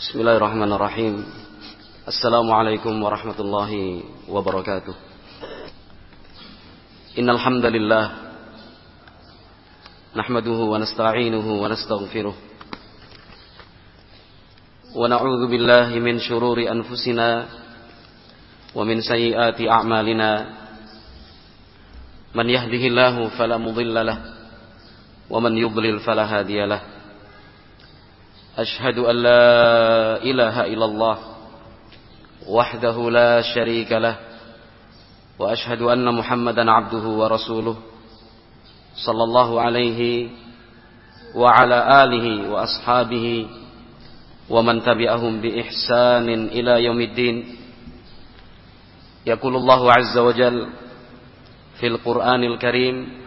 Bismillahirrahmanirrahim. Assalamualaikum warahmatullahi wabarakatuh. Innal hamdalillah nahmaduhu wa nasta'inuhu wa nastaghfiruh. Wa na'udzu billahi min shururi anfusina wa min sayyiati a'malina. Man yahdihillahu fala mudilla lahu wa man yudlil fala hadiya lahu. أشهد أن لا إله إلا الله وحده لا شريك له وأشهد أن محمدا عبده ورسوله صلى الله عليه وعلى آله وأصحابه ومن تبعهم بإحسان إلى يوم الدين. يقول الله عز وجل في القرآن الكريم: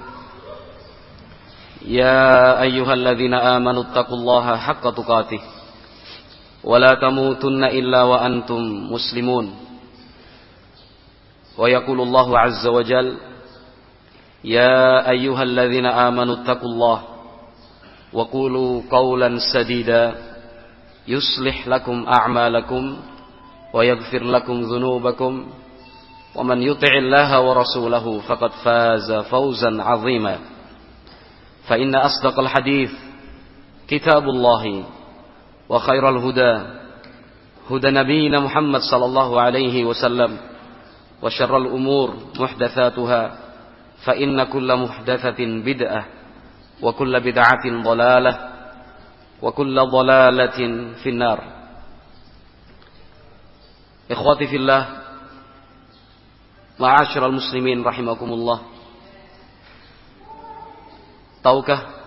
يا أيها الذين آمنوا اتقوا الله حق تقاته ولا تموتن إلا وأنتم مسلمون. ويقول الله عز وجل: يا أيها الذين آمنوا اتقوا الله وقولوا قولا سديدا يصلح لكم أعمالكم ويغفر لكم ذنوبكم ومن يطع الله ورسوله فقد فاز فوزا عظيما. فإن أصدق الحديث كتاب الله وخير الهدى هدى نبينا محمد صلى الله عليه وسلم وشر الأمور محدثاتها فإن كل محدثة بدعة وكل بدعة ضلالة وكل ضلالة في النار. إخواتي في الله معاشر المسلمين رحمكم الله. Tahukah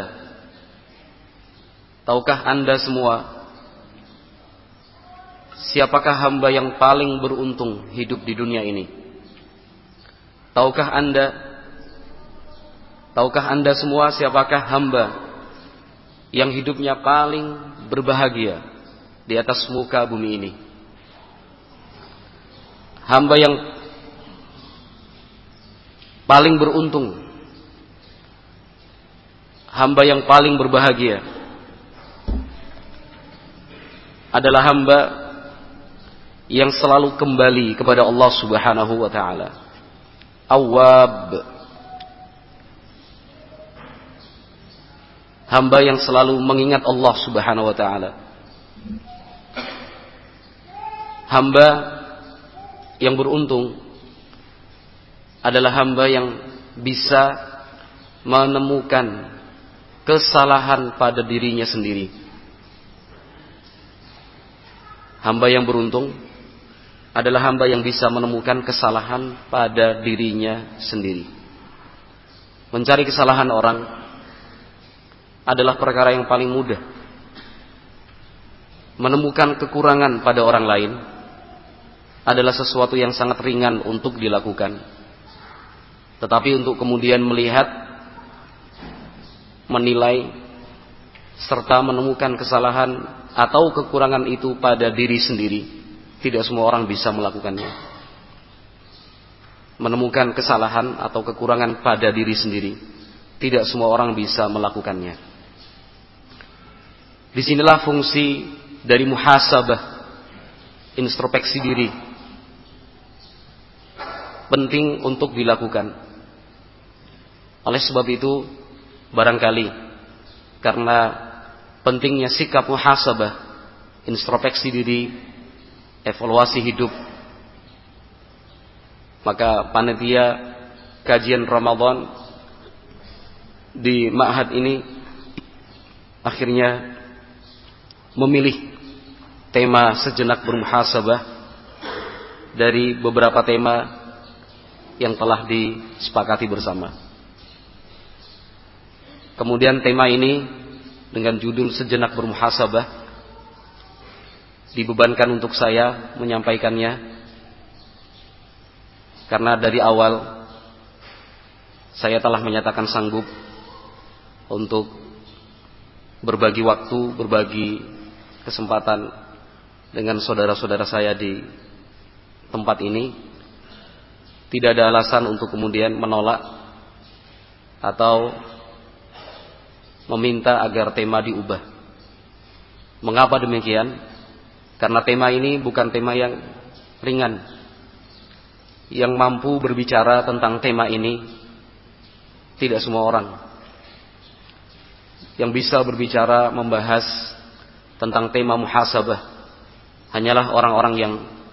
Anda semua siapakah hamba yang paling beruntung hidup di dunia ini? Tahukah Anda semua siapakah hamba yang hidupnya paling berbahagia di atas muka bumi ini? Hamba yang paling beruntung, hamba yang paling berbahagia adalah hamba yang selalu kembali kepada Allah Subhanahu wa taala. Awwab, hamba yang selalu mengingat Allah Subhanahu wa taala. Hamba yang beruntung adalah hamba yang bisa menemukan kesalahan pada dirinya sendiri. Hamba yang beruntung adalah hamba yang bisa menemukan kesalahan pada dirinya sendiri. Mencari kesalahan orang adalah perkara yang paling mudah. Menemukan kekurangan pada orang lain adalah sesuatu yang sangat ringan untuk dilakukan. Tetapi untuk kemudian melihat, menilai serta menemukan kesalahan atau kekurangan itu pada diri sendiri, tidak semua orang bisa melakukannya. Menemukan kesalahan atau kekurangan pada diri sendiri, tidak semua orang bisa melakukannya. Disinilah fungsi dari muhasabah, introspeksi diri, penting untuk dilakukan. Oleh sebab itu, barangkali karena pentingnya sikap muhasabah, introspeksi diri, evaluasi hidup, maka panitia kajian Ramadan di ma'had ini akhirnya memilih tema sejenak bermuhasabah dari beberapa tema yang telah disepakati bersama. Kemudian tema ini dengan judul sejenak bermuhasabah dibebankan untuk saya menyampaikannya, karena dari awal saya telah menyatakan sanggup untuk berbagi waktu, berbagi kesempatan dengan saudara-saudara saya di tempat ini. Tidak ada alasan untuk kemudian menolak atau meminta agar tema diubah. Mengapa demikian? Karena tema ini bukan tema yang ringan. Yang mampu berbicara tentang tema ini tidak semua orang. Yang bisa berbicara membahas tentang tema muhasabah hanyalah orang-orang yang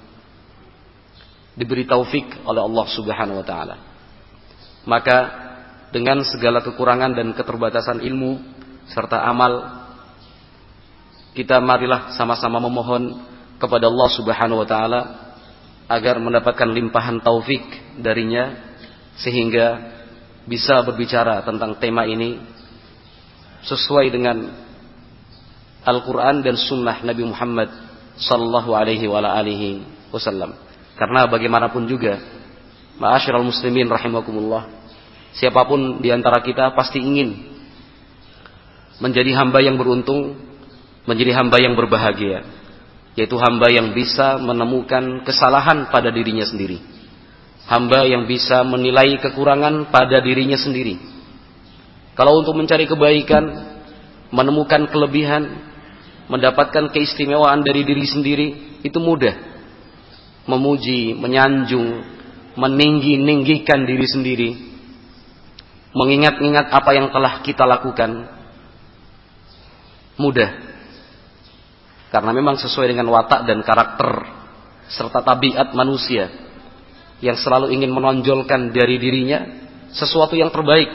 diberi taufik oleh Allah Subhanahu wa taala. Maka dengan segala kekurangan dan keterbatasan ilmu serta amal, kita marilah sama-sama memohon kepada Allah Subhanahu wa taala agar mendapatkan limpahan taufik darinya sehingga bisa berbicara tentang tema ini sesuai dengan Al-Quran dan Sunnah Nabi Muhammad sallallahu alaihi wasallam. Karena bagaimanapun juga, ma'asyiral muslimin rahimakumullah, siapapun di antara kita pasti ingin menjadi hamba yang beruntung, menjadi hamba yang berbahagia, yaitu hamba yang bisa menemukan kesalahan pada dirinya sendiri, hamba yang bisa menilai kekurangan pada dirinya sendiri. Kalau untuk mencari kebaikan, menemukan kelebihan, mendapatkan keistimewaan dari diri sendiri, itu mudah. Memuji, menyanjung, meninggi-ninggikan diri sendiri, mengingat-ingat apa yang telah kita lakukan, mudah. Karena memang sesuai dengan watak dan karakter serta tabiat manusia yang selalu ingin menonjolkan dari dirinya sesuatu yang terbaik.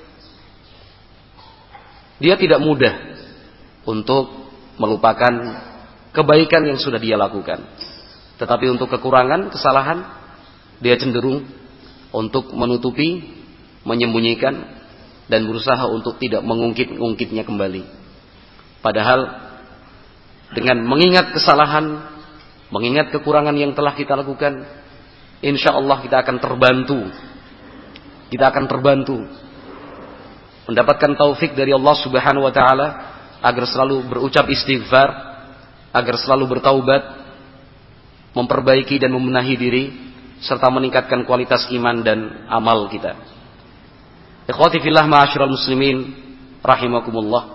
Dia tidak mudah untuk melupakan kebaikan yang sudah dia lakukan. Tetapi untuk kekurangan, kesalahan, dia cenderung untuk menutupi, menyembunyikan, dan berusaha untuk tidak mengungkit-ungkitnya kembali. Padahal dengan mengingat kesalahan, mengingat kekurangan yang telah kita lakukan, insya Allah kita akan terbantu. Kita akan terbantu mendapatkan taufik dari Allah Subhanahu wa taala agar selalu berucap istighfar, agar selalu bertaubat, memperbaiki dan membenahi diri, serta meningkatkan kualitas iman dan amal kita. Ikhwati fillah ma'asyiral muslimin rahimakumullah.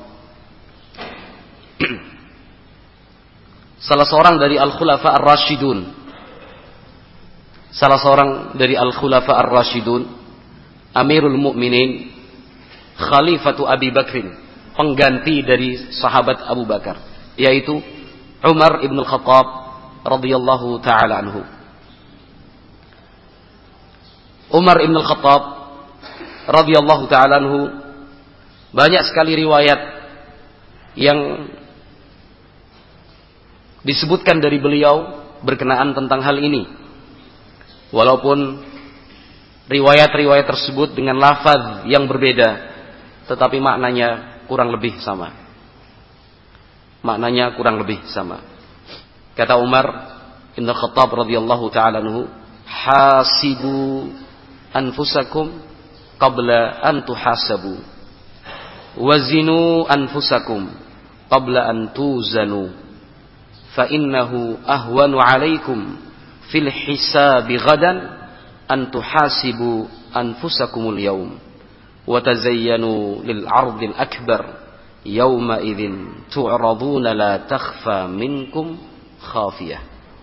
Salah seorang dari al-khulafa ar-rasyidun, Amirul Mukminin, Khalifatu Abi Bakrin, pengganti dari sahabat Abu Bakar, yaitu Umar ibn al-Khattab radhiyallahu ta'ala anhu. Umar ibn al-Khattab radhiyallahu ta'ala anhu, banyak sekali riwayat yang disebutkan dari beliau berkenaan tentang hal ini. Walaupun riwayat-riwayat tersebut dengan lafaz yang berbeda, tetapi maknanya kurang lebih sama. Kata Umar bin Khattab radhiyallahu ta'ala anhu, hasibu anfusakum qabla an tuhasabu, wazinu anfusakum qabla an tuzanu, fa innahu ahwanu alaikum fil hisabi ghadan an tuhasibu anfusakumul yawm, wa tazayyanu lil ardil akbar yawma idzin tu'raduna la takhfa minkum khafiyah.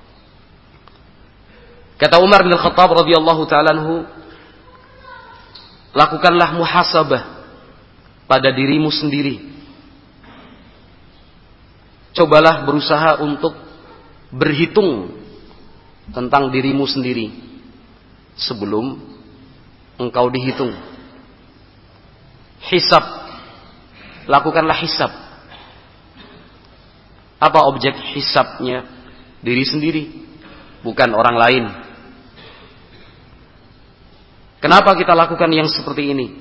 Kata Umar bin Khattab radhiyallahu ta'ala anhu, lakukanlah muhasabah pada dirimu sendiri. Cobalah berusaha untuk berhitung tentang dirimu sendiri sebelum engkau dihitung. Hisab, lakukanlah hisab. Apa objek hisabnya? Diri sendiri, bukan orang lain. Kenapa kita lakukan yang seperti ini?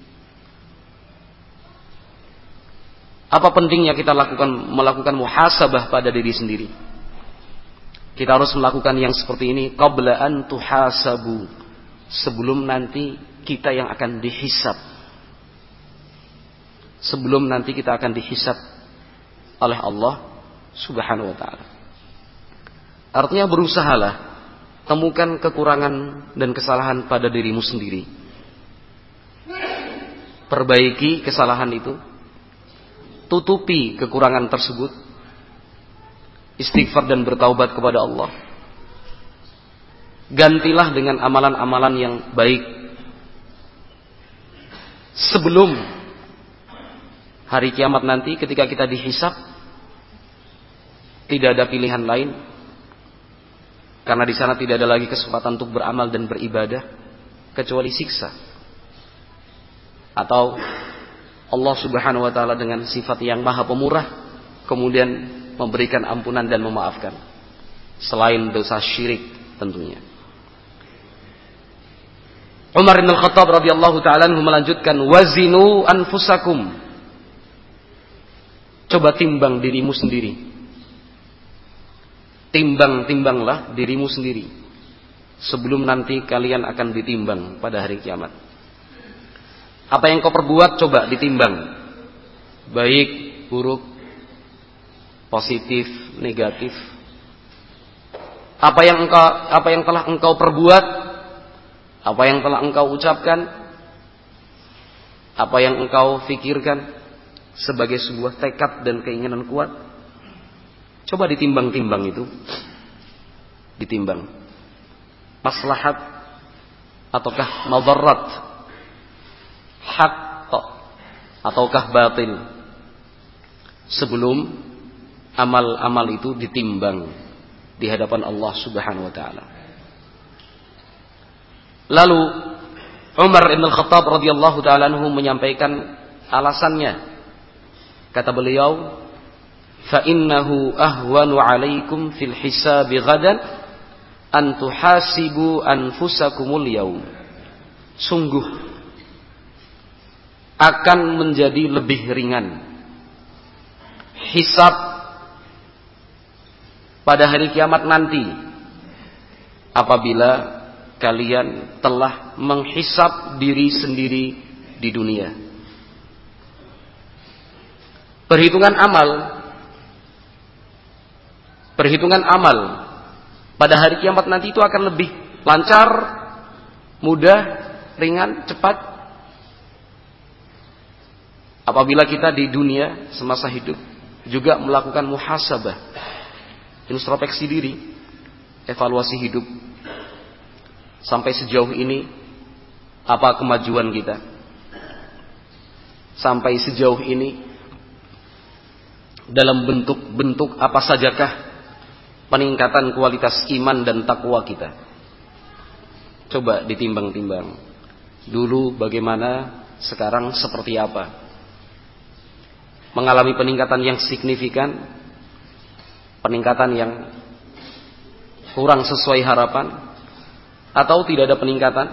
Apa pentingnya kita melakukan muhasabah pada diri sendiri? Kita harus melakukan yang seperti ini qabla an tuhasabu, sebelum nanti kita yang akan dihisab. Sebelum nanti kita akan dihisab oleh Allah Subhanahu wa ta'ala. Artinya berusahalah temukan kekurangan dan kesalahan pada dirimu sendiri. Perbaiki kesalahan itu, tutupi kekurangan tersebut, istighfar dan bertaubat kepada Allah. Gantilah dengan amalan-amalan yang baik sebelum hari kiamat nanti ketika kita dihisab. Tidak ada pilihan lain, karena di sana tidak ada lagi kesempatan untuk beramal dan beribadah kecuali siksa. Atau Allah Subhanahu wa taala dengan sifat yang Maha Pemurah kemudian memberikan ampunan dan memaafkan, selain dosa syirik tentunya. Umar bin Khattab radhiyallahu taala anhu melanjutkan, wazinu anfusakum. Coba timbang dirimu sendiri. Timbanglah dirimu sendiri sebelum nanti kalian akan ditimbang pada hari kiamat. Apa yang kau perbuat coba ditimbang, baik, buruk, positif, negatif. Apa yang telah engkau perbuat, apa yang telah engkau ucapkan, apa yang engkau fikirkan sebagai sebuah tekad dan keinginan kuat, coba ditimbang-timbang itu. Ditimbang. Maslahat ataukah madarat, hak ataukah batil, sebelum amal-amal itu ditimbang di hadapan Allah Subhanahu wa taala. Lalu Umar bin Khattab radhiyallahu taala anhu menyampaikan alasannya. Kata beliau, fa innahu ahwanu 'alaikum fil hisabi ghadan an tuhasibu anfusakumul yaum. Sungguh akan menjadi lebih ringan hisab pada hari kiamat nanti apabila kalian telah menghisab diri sendiri di dunia. Perhitungan amal pada hari kiamat nanti itu akan lebih lancar, mudah, ringan, cepat apabila kita di dunia semasa hidup juga melakukan muhasabah, introspeksi diri, evaluasi hidup. Sampai sejauh ini apa kemajuan kita? Sampai sejauh ini dalam bentuk-bentuk apa sajakah peningkatan kualitas iman dan takwa kita? Coba ditimbang-timbang. Dulu bagaimana, sekarang seperti apa? Mengalami peningkatan yang signifikan, peningkatan yang kurang sesuai harapan, atau tidak ada peningkatan,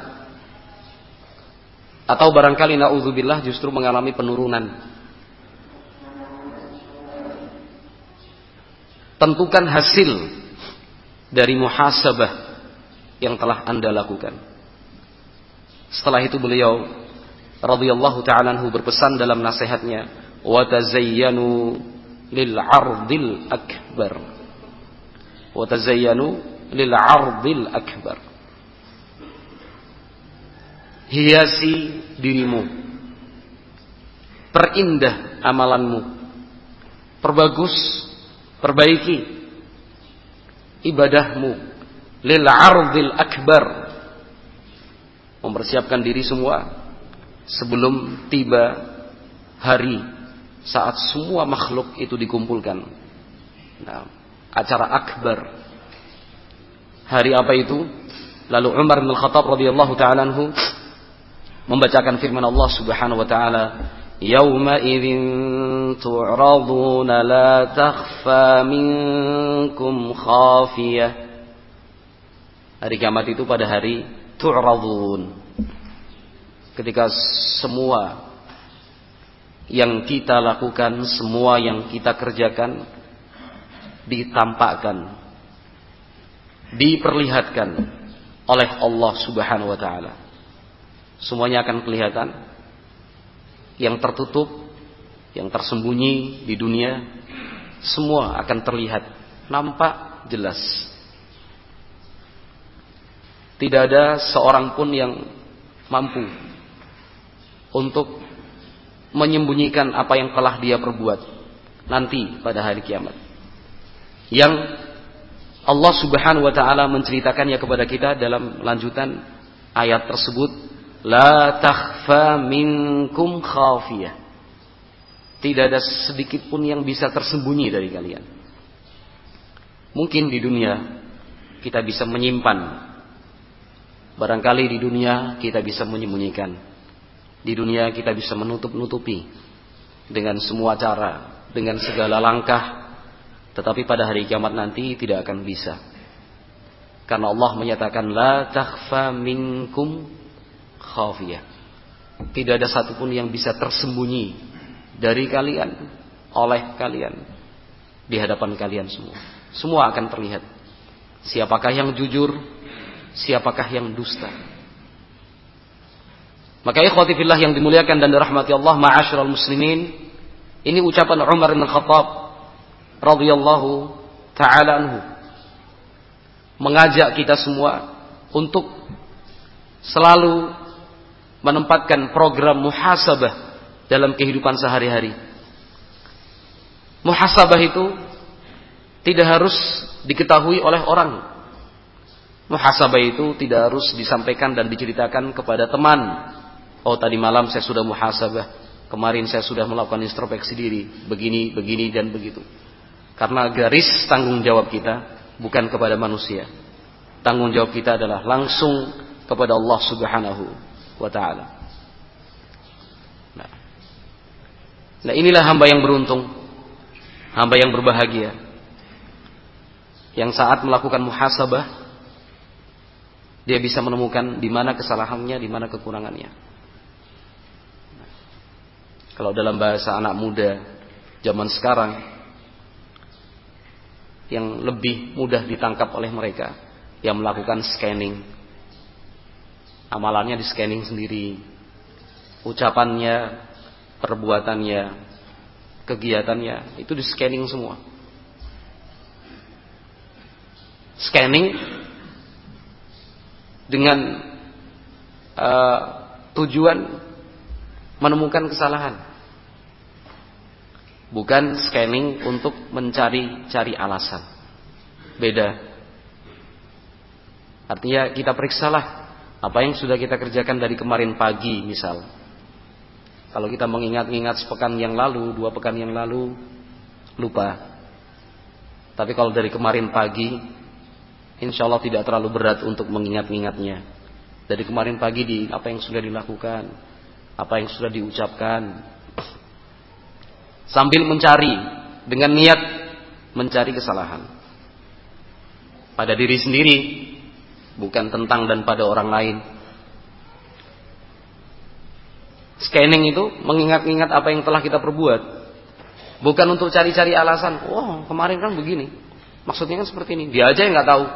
atau barangkali na'udzubillah justru mengalami penurunan. Tentukan hasil dari muhasabah yang telah Anda lakukan. Setelah itu beliau radhiyallahu ta'ala anhu berpesan dalam nasihatnya, wa tazayyanu lil 'ardil akbar. Wa tazayyanu lil 'ardil akbar. Hiasi dirimu, perindah amalanmu, perbagus, perbaiki ibadahmu lil 'ardil akbar, mempersiapkan diri semua sebelum tiba hari saat semua makhluk itu dikumpulkan. Nah, acara akbar. Hari apa itu? Lalu Umar bin Khattab radhiyallahu ta'ala anhu membacakan firman Allah Subhanahu wa ta'ala, yauma idzin tu'raduna la takhfa minkum khafiyah. Hari kiamat itu pada hari tu'radun, ketika semua yang kita lakukan, semua yang kita kerjakan ditampakkan, diperlihatkan oleh Allah Subhanahu wa ta'ala. Semuanya akan kelihatan. Yang tertutup, yang tersembunyi di dunia, semua akan terlihat, nampak jelas. Tidak ada seorang pun yang mampu untuk menyembunyikan apa yang telah dia perbuat nanti pada hari kiamat. yang Allah Subhanahu wa taala menceritakannya kepada kita dalam lanjutan ayat tersebut, la takhfa minkum khafiyah. Tidak ada sedikit pun yang bisa tersembunyi dari kalian. Mungkin di dunia kita bisa menyimpan, barangkali di dunia kita bisa menyembunyikan, di dunia kita bisa menutup-nutupi dengan semua cara, dengan segala langkah. Tetapi pada hari kiamat nanti tidak akan bisa. Karena Allah menyatakan la takhfa minkum khafiyah. Tidak ada satupun yang bisa tersembunyi dari kalian, oleh kalian, di hadapan kalian semua. Semua akan terlihat. Siapakah yang jujur, siapakah yang dusta. Maka ikhwati fillah yang dimuliakan dan dirahmati Allah, ma'asyiral muslimin, ini ucapan Umar bin Khattab radhiyallahu ta'ala anhu, mengajak kita semua untuk selalu menempatkan program muhasabah dalam kehidupan sehari-hari. Muhasabah itu tidak harus diketahui oleh orang. Muhasabah itu tidak harus disampaikan dan diceritakan kepada teman. Oh, tadi malam saya sudah muhasabah, kemarin saya sudah melakukan introspeksi diri, begini, begini dan begitu. Karena garis tanggung jawab kita bukan kepada manusia. Tanggung jawab kita adalah langsung kepada Allah Subhanahu wa ta'ala. Nah, inilah hamba yang beruntung, hamba yang berbahagia, yang saat melakukan muhasabah dia bisa menemukan di mana kesalahannya, di mana kekurangannya. Kalau dalam bahasa anak muda zaman sekarang, yang lebih mudah ditangkap oleh mereka, yang melakukan scanning. Amalannya di scanning sendiri, ucapannya, perbuatannya, kegiatannya, itu di scanning semua. Scanning dengan tujuan menemukan kesalahan, bukan scanning untuk mencari alasan. Beda. Artinya kita periksalah apa yang sudah kita kerjakan dari kemarin pagi misal. Kalau kita mengingat-ingat sepekan yang lalu, 2 pekan yang lalu, lupa. Tapi kalau dari kemarin pagi, insya Allah tidak terlalu berat untuk mengingat-ingatnya. Dari kemarin pagi apa yang sudah dilakukan, apa yang sudah diucapkan, sambil mencari dengan niat mencari kesalahan pada diri sendiri, bukan tentang dan pada orang lain. Scanning itu mengingat-ingat apa yang telah kita perbuat, bukan untuk cari-cari alasan. Oh, kemarin kan begini, maksudnya kan seperti ini. Dia aja yang nggak tahu.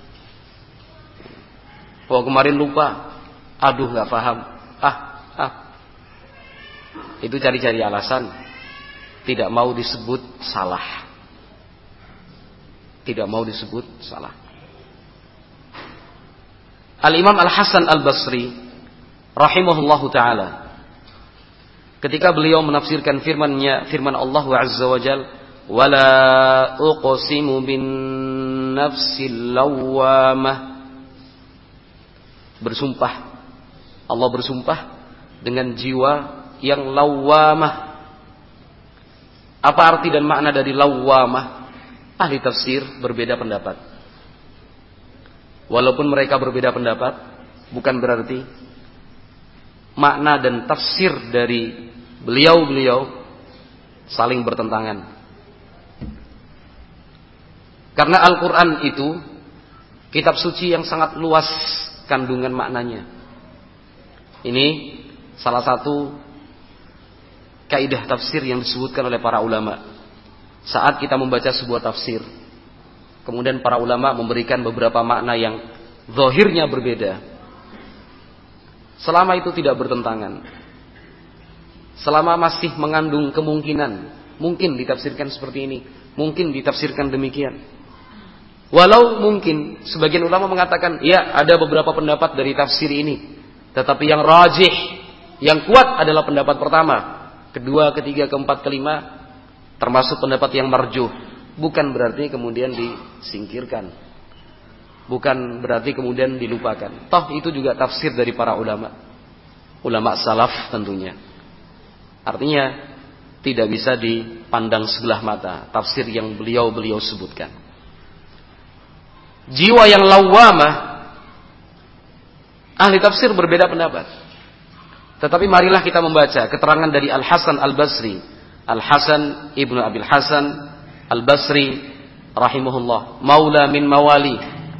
Oh, kemarin lupa. Aduh, nggak paham. Itu cari-cari alasan. Tidak mau disebut salah. Tidak mau disebut salah. Al-Imam Al-Hasan Al-Basri rahimahullahu ta'ala, ketika beliau menafsirkan firman Allah Azza wa Jal, wala uqsimu bin nafsil lawwamah, bersumpah, Allah bersumpah dengan jiwa yang lawwamah. Apa arti dan makna dari lawwamah? Ahli tafsir berbeda pendapat. Walaupun mereka berbeda pendapat, bukan berarti makna dan tafsir dari beliau-beliau saling bertentangan. Karena Al-Quran itu kitab suci yang sangat luas kandungan maknanya. Ini salah satu kaidah tafsir yang disebutkan oleh para ulama. Saat kita membaca sebuah tafsir, kemudian para ulama memberikan beberapa makna yang zahirnya berbeda, selama itu tidak bertentangan, selama masih mengandung kemungkinan, mungkin ditafsirkan seperti ini, mungkin ditafsirkan demikian. Walau mungkin sebagian ulama mengatakan, ya ada beberapa pendapat dari tafsir ini, tetapi yang rajih, yang kuat adalah pendapat pertama. Kedua, ketiga, keempat, kelima termasuk pendapat yang marjuh, bukan berarti kemudian disingkirkan, bukan berarti kemudian dilupakan. Toh itu juga tafsir dari para ulama salaf tentunya. Artinya tidak bisa dipandang sebelah mata tafsir yang beliau sebutkan. Jiwa yang lawamah, ahli tafsir berbeda pendapat. Tetapi marilah kita membaca keterangan dari Al-Hasan Al-Basri, Al-Hasan Ibnu Abil Hasan Al-Basri rahimahullah, maula min mawali.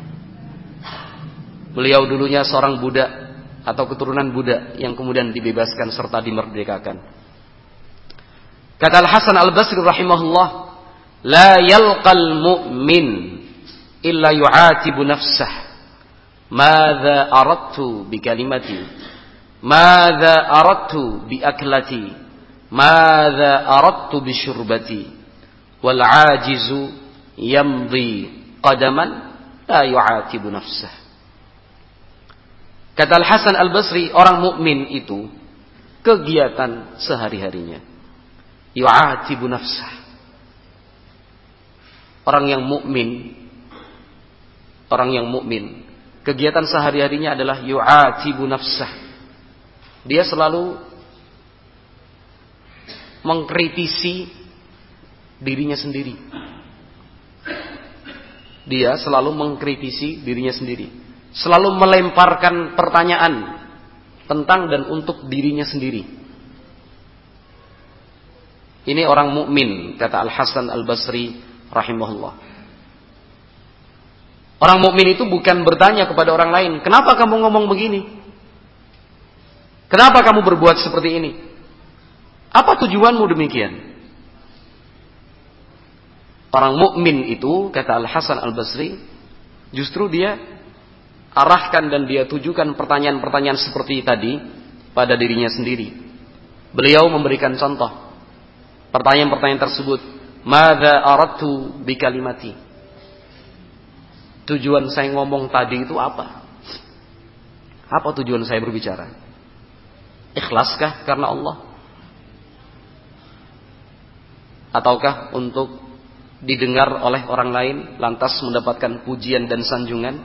Beliau dulunya seorang budak atau keturunan budak yang kemudian dibebaskan serta dimerdekakan. Kata Al-Hasan Al-Basri rahimahullah, la yalqal mu'min illa yu'atibu nafsah. Madza aradtu bi kalimati? Madza aradtu bi aklati? Madza aradtu bi syurbati? Wal 'ajizu yamdi qadaman la yu'atibu nafsah. Kata Al-Hasan Al-Basri, orang mukmin itu kegiatan sehari-harinya yu'atibu nafsah. Orang yang mukmin, kegiatan sehari-harinya adalah yu'atibu nafsah. Dia selalu mengkritisi dirinya sendiri. Dia selalu mengkritisi dirinya sendiri, selalu melemparkan pertanyaan tentang dan untuk dirinya sendiri. Ini orang mukmin, kata Al-Hasan Al-Basri rahimahullah. Orang mukmin itu bukan bertanya kepada orang lain, kenapa kamu ngomong begini? Kenapa kamu berbuat seperti ini? Apa tujuanmu demikian? Orang mukmin itu, kata Al-Hasan Al-Basri, justru dia arahkan dan dia tujukan pertanyaan-pertanyaan seperti tadi pada dirinya sendiri. Beliau memberikan contoh pertanyaan-pertanyaan tersebut. Madza aradtu bi kalimati? Tujuan saya ngomong tadi itu apa? Apa tujuan saya berbicara? Ikhlaskah karena Allah? Ataukah untuk didengar oleh orang lain lantas mendapatkan pujian dan sanjungan?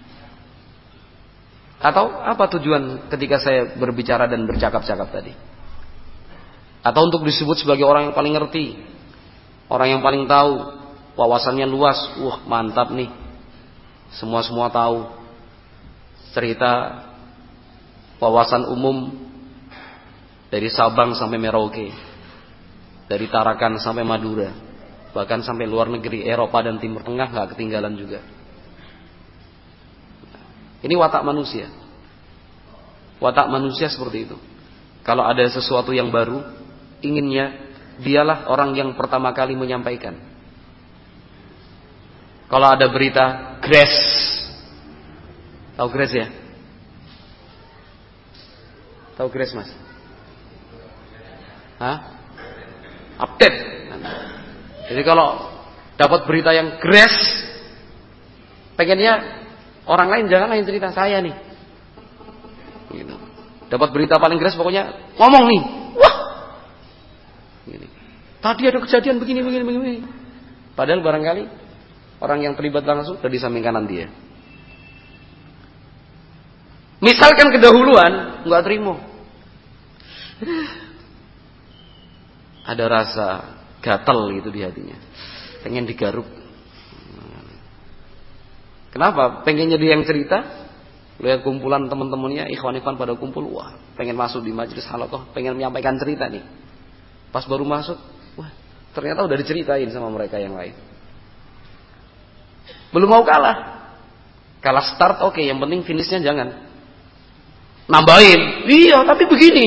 Atau apa tujuan ketika saya berbicara dan bercakap-cakap tadi? Atau untuk disebut sebagai orang yang paling ngerti, orang yang paling tahu, wawasannya luas, mantap nih, semua tahu cerita wawasan umum dari Sabang sampai Merauke, dari Tarakan sampai Madura, bahkan sampai luar negeri, Eropa dan Timur Tengah nggak ketinggalan juga. Ini watak manusia. Watak manusia seperti itu. Kalau ada sesuatu yang baru, inginnya dialah orang yang pertama kali menyampaikan. Kalau ada berita Grace, tahu Grace ya? Tahu Grace mas? Update. Jadi kalau dapat berita yang Grace, pengennya orang lain jangan lain cerita, saya nih. Gitu. Dapat berita paling Grace pokoknya ngomong nih. Wah. Gini. Tadi ada kejadian begini. Padahal barangkali orang yang terlibat langsung dari samping kanan dia. Misalkan kedahuluan, nggak terima. Ada rasa gatel gitu di hatinya, pengen digaruk. Kenapa? Pengennya dia yang cerita. Lihat kumpulan teman-temannya, ikhwan-ikhwan pada kumpul, wah, pengen masuk di majelis halaqah, pengen menyampaikan cerita nih. Pas baru masuk, wah, ternyata udah diceritain sama mereka yang lain. Belum mau kalah. Kalah start oke, yang penting finishnya jangan nambahin. Iya, tapi begini.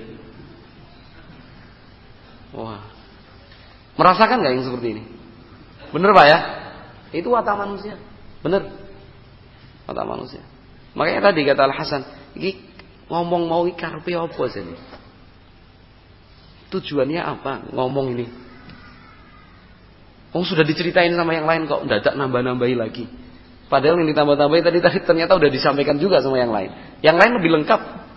Wah. Merasakan gak yang seperti ini? Bener Pak ya? Itu watak manusia. Bener. Watak manusia. Makanya tadi kata Al-Hasan, iki ngomong mau karepe apa sih? Tujuannya apa ngomong ini? Sudah diceritain sama yang lain kok mendadak nambah-nambahi lagi. Padahal yang ditambah-tambahi tadi ternyata udah disampaikan juga sama yang lain. Yang lain lebih lengkap.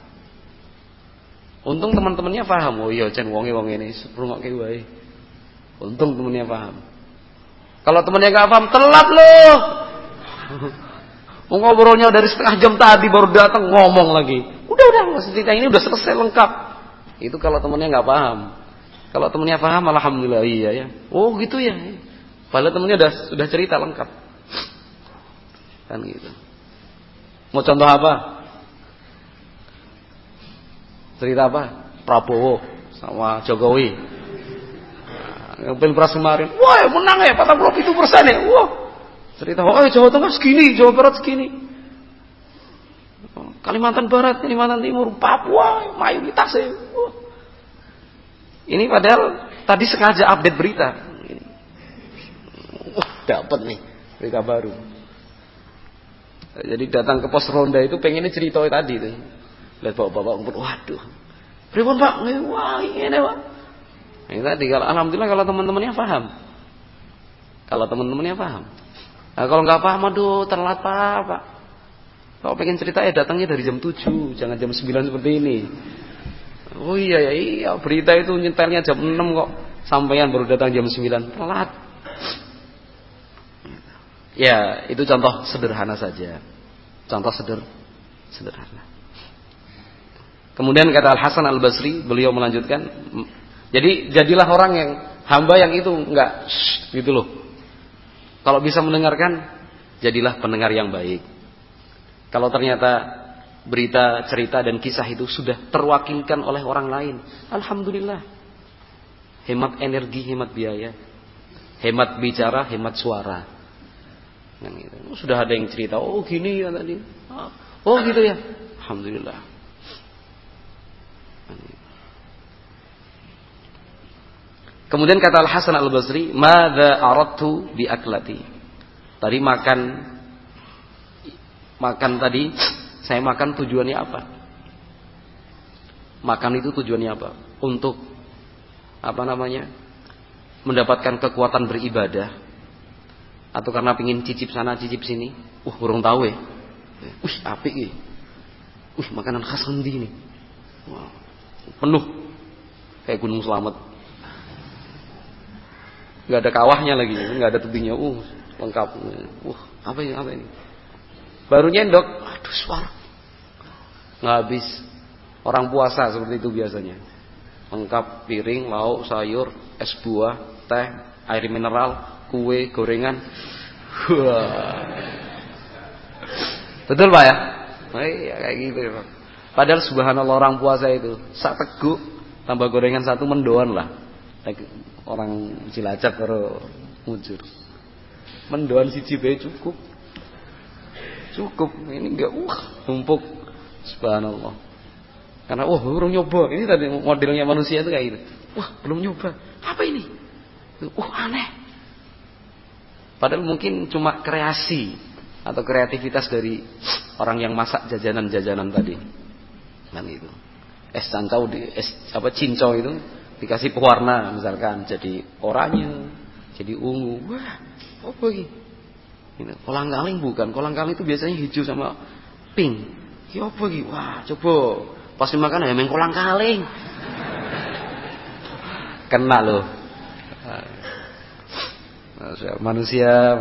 Untung teman-temannya paham. Oh iya, jan wonge ini rungokke wae. Untung temannya paham. Kalau temennya nggak paham, telat loh. Ngobrolnya dari setengah jam tadi baru datang ngomong lagi. Udah cerita ini udah selesai lengkap. Itu kalau temennya nggak paham. Kalau temennya paham, alhamdulillah iya ya. Oh gitu ya. Padahal temennya sudah cerita lengkap. Kan gitu. Mau contoh apa? Cerita apa? Prabowo sama Jokowi. Pilpres kemarin, wah menang ya 47% ya. Wah. Cerita, Jawa Tengah segini, Jawa Barat segini. Kalimantan Barat, Kalimantan Timur, Papua mayoritasnya. Wah. Ini padahal tadi sengaja update berita. Wah, dapat nih berita baru. Jadi datang ke pos ronda itu pengennya cerita tadi tuh. Lihat bapak-bapak, waduh. Pripun Pak? Wah, ini Pak. Ini tadi kalau alhamdulillah kalau teman-temannya paham. Kalau teman-temannya paham. Nah, kalau nggak paham, aduh telat Pak. Kalau pengen cerita datangnya dari jam 7, jangan jam 9 seperti ini. Oh iya, berita itu nyetelnya jam 6 kok. Sampaian baru datang jam 9, telat. Ya, itu contoh sederhana saja. Contoh sederhana. Kemudian kata Al-Hasan Al-Basri, beliau melanjutkan, jadi jadilah orang yang hamba yang itu enggak gitu loh. Kalau bisa mendengarkan, jadilah pendengar yang baik. Kalau ternyata berita, cerita dan kisah itu sudah terwakilkan oleh orang lain, alhamdulillah. Hemat energi, hemat biaya. Hemat bicara, hemat suara. Nah, gitu. Sudah ada yang cerita, oh gini ya tadi. Oh gitu ya. Alhamdulillah. Kemudian kata Al-Hasan Al-Basri, "Madza aradtu bi aklati?" Tadi makan tadi saya makan tujuannya apa? Makan itu tujuannya apa? Untuk mendapatkan kekuatan beribadah atau karena pengin cicip sana cicip sini? Urung tahu ya. Apik iki. Makanan khas endi ini? Wow. Penuh kayak Gunung Slamet. Nggak ada kawahnya lagi, nggak ada tebingnya, lengkap. Apa ini? Baru nyendok, aduh suara. Nggak habis. Orang puasa seperti itu biasanya. Lengkap piring, lauk, sayur, es buah, teh, air mineral, kue, gorengan. Wah. Betul Pak ya? Iya kayak gitu ya Pak. Padahal subhanallah orang puasa itu sak teguk tambah gorengan satu mendoan lah. Orang Cilacap karo mujur. Mendoan siji bae cukup. Ini enggak numpuk. Subhanallah. Karena belum nyoba. Ini tadi modelnya manusia itu kayak gitu. Belum nyoba. Apa ini? Aneh. Padahal mungkin cuma kreasi atau kreativitas dari orang yang masak jajanan-jajanan tadi. Kan itu. Es cancau cincau itu dikasih pewarna misalkan jadi oranye, jadi ungu. Wah, apa ini? Kolang-kaling bukan. Kolang-kaling itu biasanya hijau sama pink. Ini apa ini? Wah, coba pas dimakan emang kolang-kaling. Kena loh. Manusia.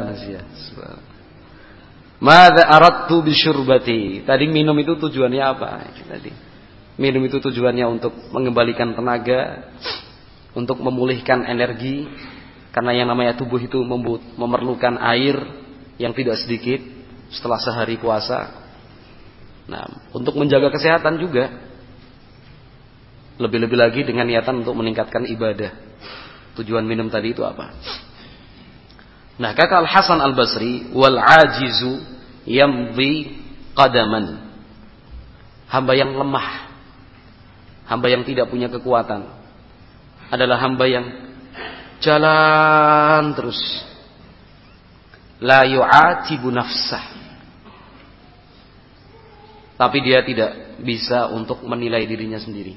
Madza aradtu bisyurbati. Tadi minum itu tujuannya apa? Tadi. Minum itu tujuannya untuk mengembalikan tenaga, untuk memulihkan energi, karena yang namanya tubuh itu memerlukan air yang tidak sedikit setelah sehari puasa. Nah, untuk menjaga kesehatan juga, lebih-lebih lagi dengan niatan untuk meningkatkan ibadah. Tujuan minum tadi itu apa? Nah, kata Al-Hasan Al-Basri, wal ajizu yamdi qadaman. Hamba yang lemah, hamba yang tidak punya kekuatan adalah hamba yang jalan terus. La yu'atibu nafsah. Tapi dia tidak bisa untuk menilai dirinya sendiri.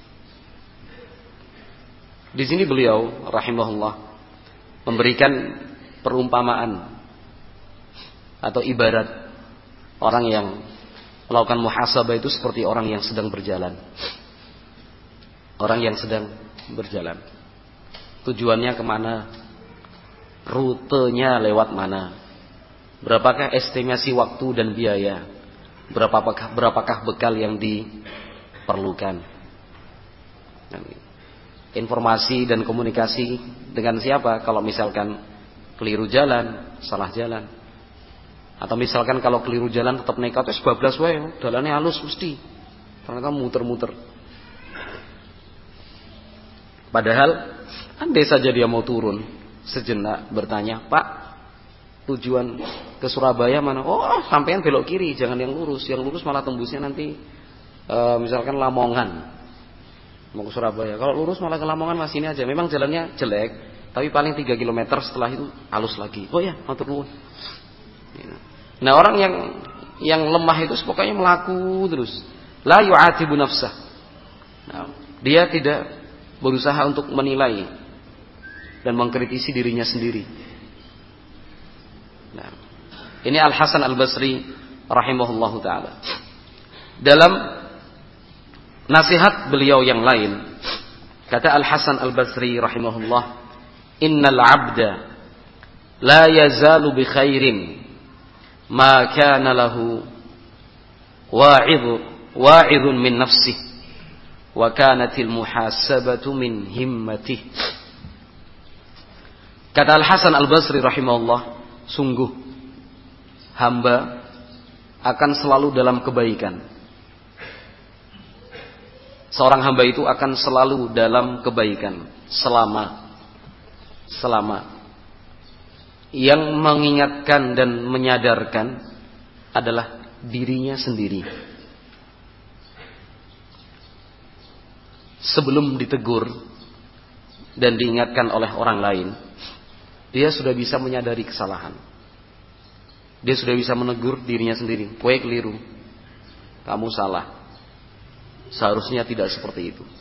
Di sini beliau rahimahullah memberikan perumpamaan atau ibarat orang yang melakukan muhasabah itu seperti orang yang sedang berjalan. Orang yang sedang berjalan. Tujuannya kemana? rutenya lewat mana, berapakah estimasi waktu dan biaya, berapakah bekal yang diperlukan. Informasi dan komunikasi dengan siapa kalau misalkan keliru jalan, salah jalan. Atau misalkan kalau keliru jalan tetap nekat, wis bablas wae, dalane halus mesti. Ternyata muter-muter. Padahal andai saja dia mau turun sejenak bertanya, "Pak, tujuan ke Surabaya mana?" "Oh, sampean belok kiri, jangan yang lurus. Yang lurus malah tembusnya nanti misalkan Lamongan. Mau ke Surabaya. Kalau lurus malah ke Lamongan, mas ini aja. Memang jalannya jelek, tapi paling 3 km setelah itu halus lagi." "Oh ya, matur nuwun." Nah, orang yang lemah itu pokoknya melaku terus. La yu'atibu nafsah. Nah, dia tidak berusaha untuk menilai dan mengkritisi dirinya sendiri. Nah, ini Al-Hasan Al-Basri rahimahullahu taala. Dalam nasihat beliau yang lain, kata Al-Hasan Al-Basri rahimahullah, "Innal 'abda la yazalu bi khairin ma kana lahu wa'idun min nafsihi wa kanatil muhasabatu min himmatihi." Kata Al-Hasan Al-Basri rahimahullah, sungguh hamba akan selalu dalam kebaikan. Seorang hamba itu akan selalu dalam kebaikan selama yang mengingatkan dan menyadarkan adalah dirinya sendiri. Sebelum ditegur dan diingatkan oleh orang lain, dia sudah bisa menyadari kesalahan. Dia sudah bisa menegur dirinya sendiri. "Kowe keliru. Kamu salah. Seharusnya tidak seperti itu."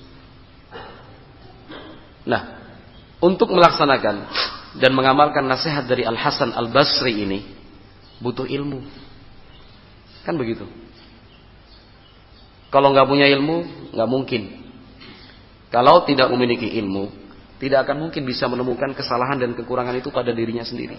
Nah, untuk melaksanakan dan mengamalkan nasihat dari Al-Hasan Al-Basri ini butuh ilmu. Kan begitu. Kalau nggak punya ilmu, nggak mungkin. Kalau tidak memiliki ilmu, tidak akan mungkin bisa menemukan kesalahan dan kekurangan itu pada dirinya sendiri.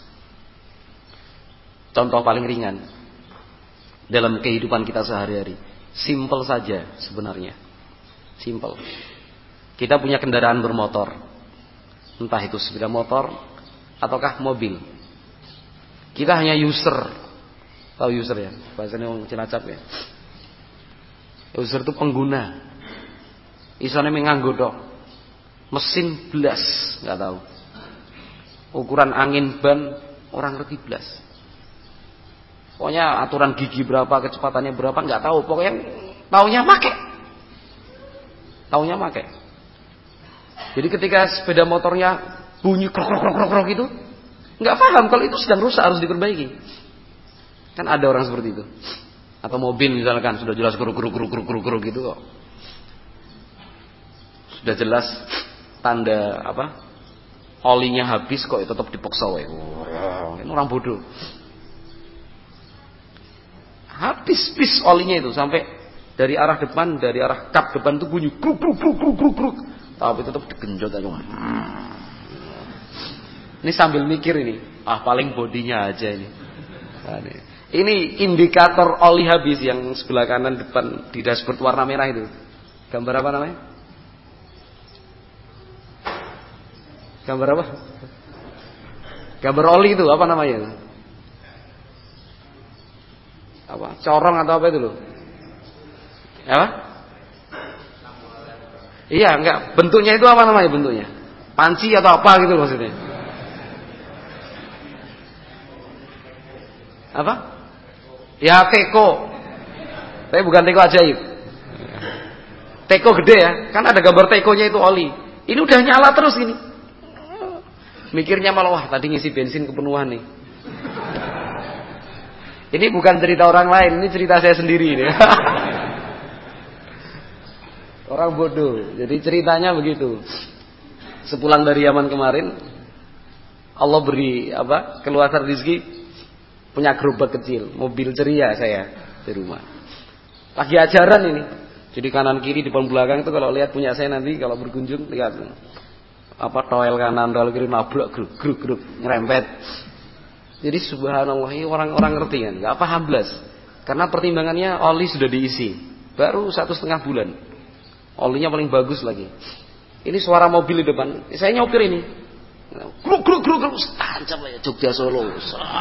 Contoh paling ringan dalam kehidupan kita sehari-hari, simple saja sebenarnya. Simple. Kita punya kendaraan bermotor, entah itu sepeda motor ataukah mobil. Kita hanya user. Tahu user ya? Bahasanya orang Cilacap ya. User itu pengguna. Isone menganggo tok. Mesin blas, enggak tahu. Ukuran angin ban orang ngerti blas. Pokoknya aturan gigi berapa, kecepatannya berapa enggak tahu. Pokoknya taunya make. Jadi ketika sepeda motornya bunyi krok gitu, enggak paham kalau itu sedang rusak, harus diperbaiki. Kan ada orang seperti itu. Atau mobil misalkan sudah jelas kruk gitu kok. Sudah jelas tanda olinya habis kok tetap dipaksa wae. Ini orang bodoh. Habis olinya itu sampai dari arah depan, dari arah kap depan itu bunyi kruk. Tapi tetap digenjot aja. Ini sambil mikir ini, paling bodinya aja ini. Ini indikator oli habis yang sebelah kanan depan di dashboard warna merah itu. Gambar apa namanya? Gambar apa? Gambar oli itu apa namanya? Apa? Corong atau apa itu loh? Apa? Iya, enggak. Bentuknya itu apa namanya bentuknya? Panci atau apa gitu maksudnya? Apa? Ya teko. Tapi bukan teko ajaib. Teko gede ya. Kan ada gambar tekonya itu oli. Ini udah nyala terus ini. Mikirnya malah, wah tadi ngisi bensin kepenuhan nih. Ini bukan cerita orang lain, ini cerita saya sendiri ini. Orang bodoh. Jadi ceritanya begitu. Sepulang dari Yaman kemarin, Allah beri keluasan rezeki, punya gerobak kecil, mobil ceria saya di rumah. Lagi ajaran ini. Jadi kanan kiri depan belakang itu kalau lihat punya saya nanti kalau berkunjung lihat. toel kanan, toel kiri nabrak gruk ngerempet. Jadi subhanallah, ini orang-orang ngerti kan, enggak paham blas. Karena pertimbangannya oli sudah diisi. Baru 1,5 bulan. Olinya paling bagus lagi. Ini suara mobil di depan. Saya nyopir ini. Gruk tancap ya Jogja Solo.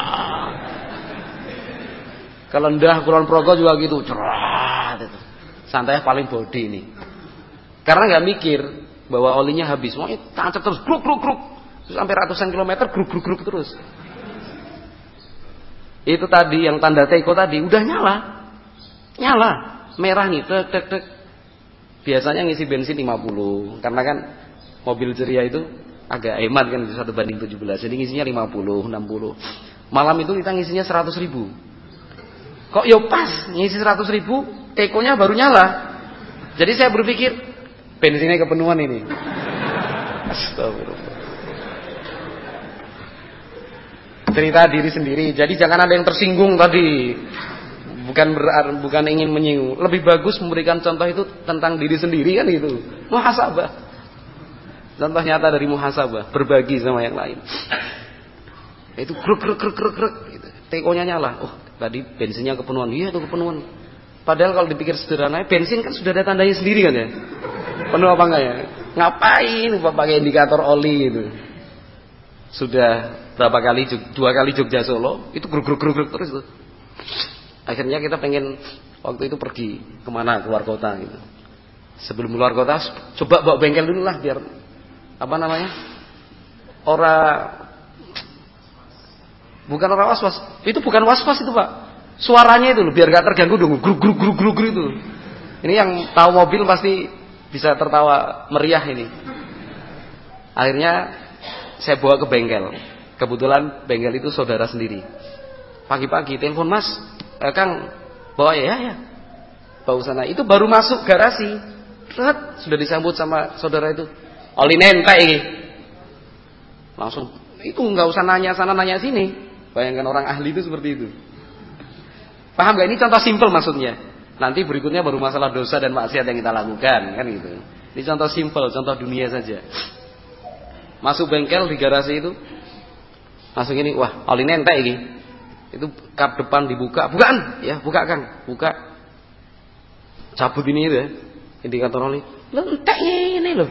Kalau ndah Kulon Progo juga gitu. Cerat itu. Santai paling body ini. Karena nggak mikir bahwa olinya habis. Mau tancap terus gruk. Terus sampai ratusan kilometer gruk terus. Itu tadi yang tanda teko tadi udah nyala merah nih tek. Biasanya ngisi bensin 50 karena kan mobil ceria itu agak hemat kan 1/17, jadi ngisinya 50 60. Malam itu kita ngisinya 100.000. Kok yo pas ngisi 100.000 tekonya baru nyala. Jadi saya berpikir bensinnya kepenuhan ini. Astagfirullah. Cerita diri sendiri. Jadi jangan ada yang tersinggung tadi. Bukan ingin menyinggung. Lebih bagus memberikan contoh itu tentang diri sendiri kan gitu. Muhasabah. Contoh nyata dari muhasabah, berbagi sama yang lain. Itu kruk gitu. Tekonya nyala. Oh, tadi bensinnya kepenuhan. Iya itu kepenuhan. Padahal kalau dipikir sederhana, bensin kan sudah ada tandanya sendiri kan ya. Penuh apa enggak ya? Ngapain pakai indikator oli itu? Sudah berapa kali 2 kali Jogja Solo itu gruk terus tuh. Akhirnya kita pengen waktu itu pergi kemana, keluar kota gitu. Sebelum keluar kota coba bawa bengkel dulu lah biar bukan orang was-was. Itu bukan was-was itu Pak. Suaranya itu loh biar gak terganggu dong. Gruk itu. Ini yang tahu mobil pasti bisa tertawa meriah ini. Akhirnya saya bawa ke bengkel. Kebetulan bengkel itu saudara sendiri. Pagi-pagi telepon, Mas, Kang, bawa ya. Bawa sana. Itu baru masuk garasi. Sudah disambut sama saudara itu. Oli nentek ini. Langsung. Itu nggak usah nanya sana nanya sini. Bayangkan orang ahli itu seperti itu. Paham nggak? Ini contoh simpel maksudnya. Nanti berikutnya baru masalah dosa dan maksiat yang kita lakukan kan gitu. Ini contoh simpel, contoh dunia saja. Masuk bengkel di garasi itu, masuk ini, wah oli nentek ini. Itu kap depan dibuka, bukaan, ya buka Kang, buka. Cabut ini ya, indikator oli, lentek ini loh.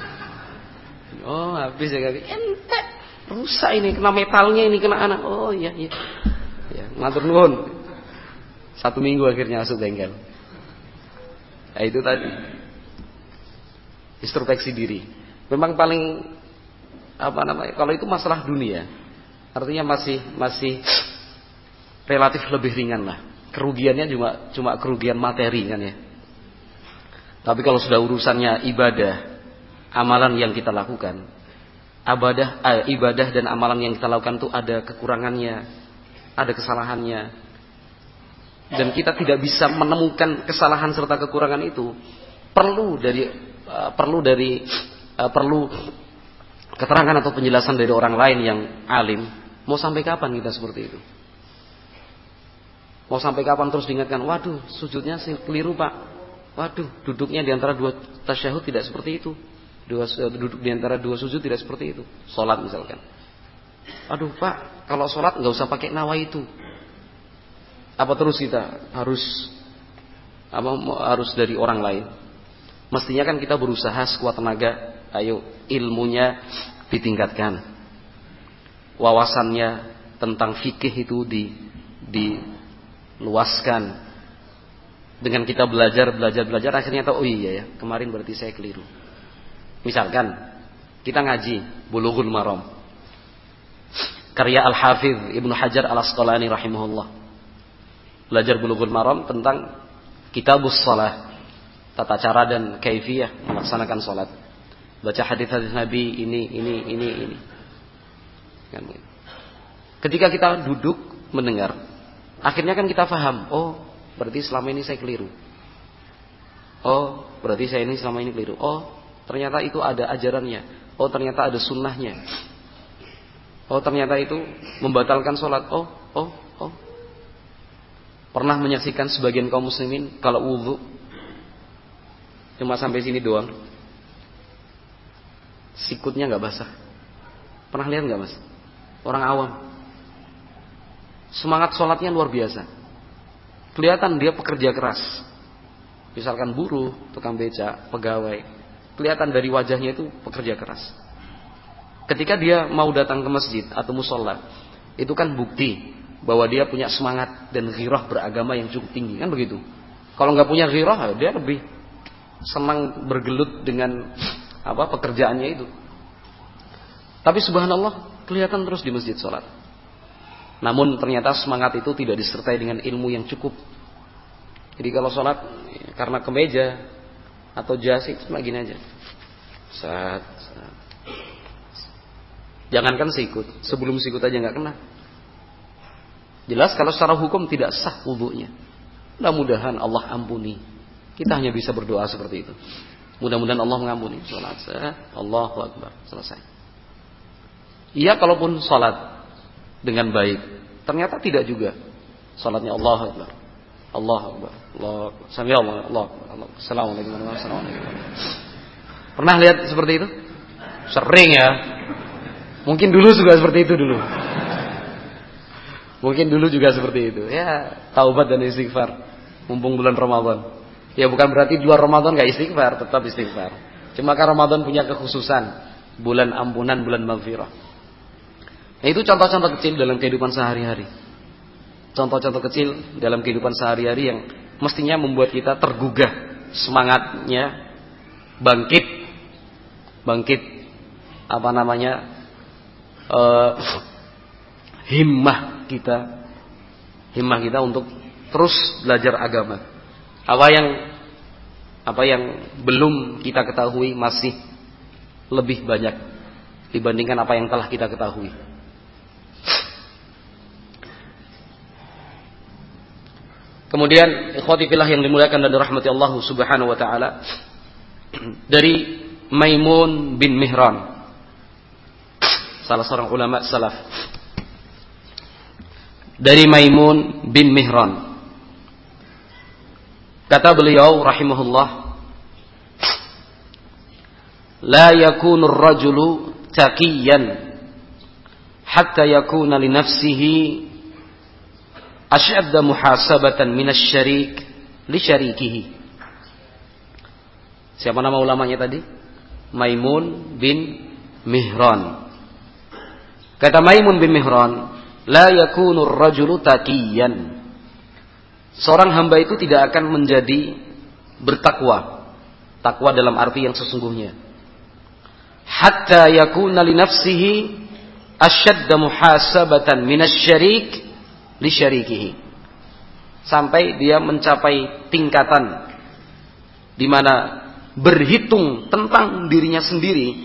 Oh habis ya kali, entek, rusak ini, kena metalnya ini, kena anak. Oh iya, ya, ngatur nuhun. 1 minggu akhirnya masuk bengkel. Nah, itu tadi introspeksi diri. Memang paling kalau itu masalah dunia, artinya masih relatif lebih ringan lah. Kerugiannya cuma kerugian materi kan ya. Tapi kalau sudah urusannya ibadah, amalan yang kita lakukan, ibadah dan amalan yang kita lakukan itu ada kekurangannya, ada kesalahannya, dan kita tidak bisa menemukan kesalahan serta kekurangan itu, perlu keterangan atau penjelasan dari orang lain yang alim. Mau sampai kapan kita seperti itu? Mau sampai kapan terus diingatkan? Waduh, sujudnya keliru Pak. Waduh, duduknya di antara 2 tasyahud tidak seperti itu. Duduk di antara 2 sujud tidak seperti itu. Salat misalkan. Aduh Pak, kalau salat nggak usah pakai nawaitu. Apa terus kita harus dari orang lain? Mestinya kan kita berusaha sekuat tenaga. Ayo ilmunya ditingkatkan, wawasannya tentang fikih itu diluaskan. Dengan kita belajar, akhirnya tahu, oh iya ya, kemarin berarti saya keliru. Misalkan kita ngaji Bulughul Maram, karya Al-Hafidh Ibnu Hajar Al-Asqalani rahimahullah. Belajar Bulughul Maram tentang Kitabus Shalah, tata cara dan kaifiyah melaksanakan salat. Baca hadis-hadis Nabi ini. Ketika kita duduk mendengar, akhirnya kan kita paham, oh berarti selama ini saya keliru. Oh berarti saya ini selama ini keliru. Oh ternyata itu ada ajarannya. Oh ternyata ada sunnahnya. Oh ternyata itu membatalkan sholat. Oh. Pernah menyaksikan sebagian kaum muslimin kalau wudhu cuma sampai sini doang. sikutnya nggak basah. Pernah lihat nggak mas? Orang awam, semangat sholatnya luar biasa. Kelihatan dia pekerja keras. Misalkan buruh, tukang beca, pegawai, kelihatan dari wajahnya itu pekerja keras. Ketika dia mau datang ke masjid atau musola, itu kan bukti bahwa dia punya semangat dan ghirah beragama yang cukup tinggi, kan begitu. Kalau nggak punya ghirah, dia lebih senang bergelut dengan pekerjaannya itu. Tapi subhanallah, kelihatan terus di masjid sholat. Namun ternyata semangat itu tidak disertai dengan ilmu yang cukup. Jadi kalau sholat karena kemeja atau jas itu cuma gini aja. Jangankan sikut, sebelum sikut aja nggak kena. Jelas kalau secara hukum tidak sah wudunya. Mudah-mudahan Allah ampuni. Kita hanya bisa berdoa seperti itu. Mudah-mudahan Allah mengampuni. Sholat Allahu Akbar, selesai. Iya, kalaupun sholat dengan baik, ternyata tidak juga. Sholatnya Allahu Akbar, Allahu Akbar, Allah, sami Allah, Allah, Assalamualaikum warahmatullahi wabarakatuh. Pernah lihat seperti itu? Sering ya. Mungkin dulu juga seperti itu dulu. Mungkin dulu juga seperti itu. Ya, taubat dan istighfar. Mumpung bulan Ramadan. Ya bukan berarti di luar Ramadan gak istighfar, tetap istighfar. Cuma kan Ramadan punya kekhususan, bulan ampunan, bulan maghfirah. Nah, itu contoh-contoh kecil dalam kehidupan sehari-hari. Contoh-contoh kecil dalam kehidupan sehari-hari yang mestinya membuat kita tergugah semangatnya, bangkit himmah kita untuk terus belajar agama. Apa yang belum kita ketahui masih lebih banyak dibandingkan apa yang telah kita ketahui. Kemudian ikhwati fillah yang dimuliakan dan dirahmati Allah Subhanahu wa taala, dari Maimun bin Mihran, salah seorang ulama salaf. Dari Maimun bin Mihran, kata beliau rahimahullah, la yakunu ar-rajulu taqiyan hatta yakuna li nafsihi ashadda muhasabatan minasy-syarik li syarikihi. Siapa nama ulamanya tadi? Maimun bin Mihran. Kata Maimun bin Mihran, la yakunu ar-rajulu taqiyan. Seorang hamba itu tidak akan menjadi bertakwa. Takwa dalam arti yang sesungguhnya. Hatta yakuna li nafsihi ashadda muhasabatan minasy-syarik li syarikihi. Sampai dia mencapai tingkatan di mana berhitung tentang dirinya sendiri,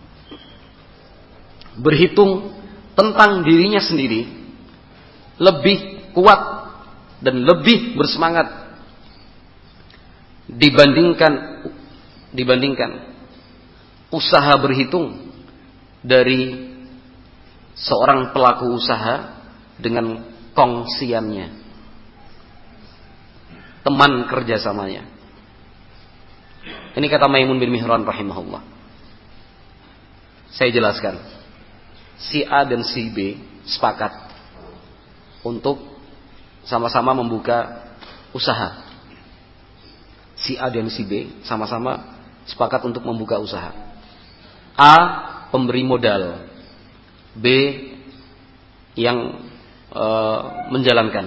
lebih kuat dan lebih bersemangat dibandingkan usaha berhitung dari seorang pelaku usaha dengan kongsiannya, teman kerjasamanya. Ini kata Maimun bin Mihran rahimahullah. Saya jelaskan. Si A dan si B sepakat untuk sama-sama membuka usaha. Si A dan si B sama-sama sepakat untuk membuka usaha. A pemberi modal, B yang menjalankan.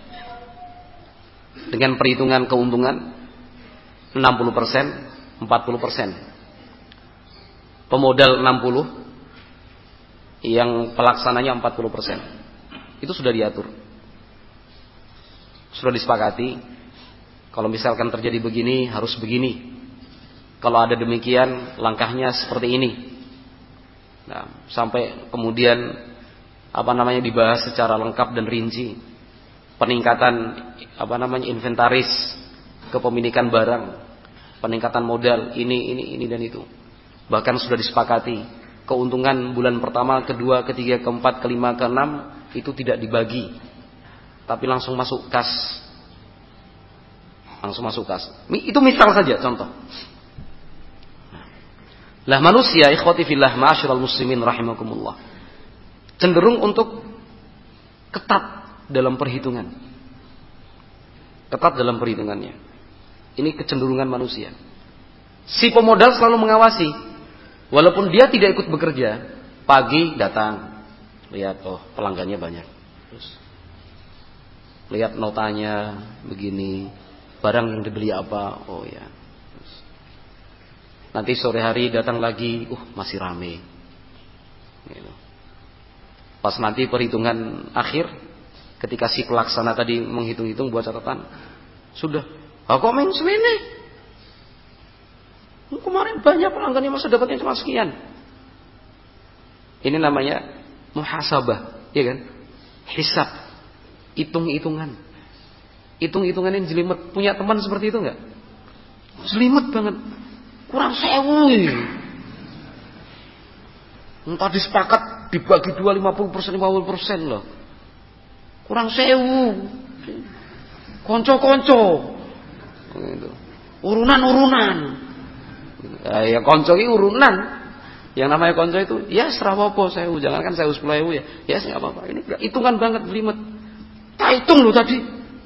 Dengan perhitungan keuntungan 60%, 40%. Pemodal 60, yang pelaksananya 40%. Itu sudah diatur. Sudah disepakati. Kalau misalkan terjadi begini, harus begini. Kalau ada demikian, langkahnya seperti ini. Nah, sampai kemudian dibahas secara lengkap dan rinci. Peningkatan inventaris, kepemilikan barang, peningkatan modal, ini dan itu. Bahkan sudah disepakati keuntungan bulan pertama, kedua, ketiga, keempat, kelima, keenam itu tidak dibagi, tapi langsung masuk kas. Itu misal saja contoh. Lah manusia, ikhwati fillah, ma'asyiral muslimin rahimakumullah, cenderung untuk ketat dalam perhitungan. Ketat dalam perhitungannya. Ini kecenderungan manusia. Si pemodal selalu mengawasi. Walaupun dia tidak ikut bekerja, pagi datang, lihat, oh pelanggannya banyak. Terus lihat notanya begini, barang yang dibeli apa, oh ya. Terus, nanti sore hari datang lagi, masih rame. Gitu. Pas nanti perhitungan akhir, ketika si pelaksana tadi menghitung-hitung buat catatan, sudah, kok main semene? Kemarin banyak pelanggannya, masa dapatnya cuma sekian. Ini namanya muhasabah, ya kan? Hisab, hitung-hitungan. Hitung-hitungan ini jelimet. Punya teman seperti itu enggak? Jelimet banget. Kurang 1.000. Entah disepakat dibagi 50% loh. Kurang 1.000. Konco-konco. Gitu. Urunan-urunan. Ya konco ini urunan. Yang namanya konco itu, ya serawopo 1.000, jangankan 10.000 ya. Ya enggak apa-apa. Ini hitungan banget jelimet. Tak hitung loh tadi.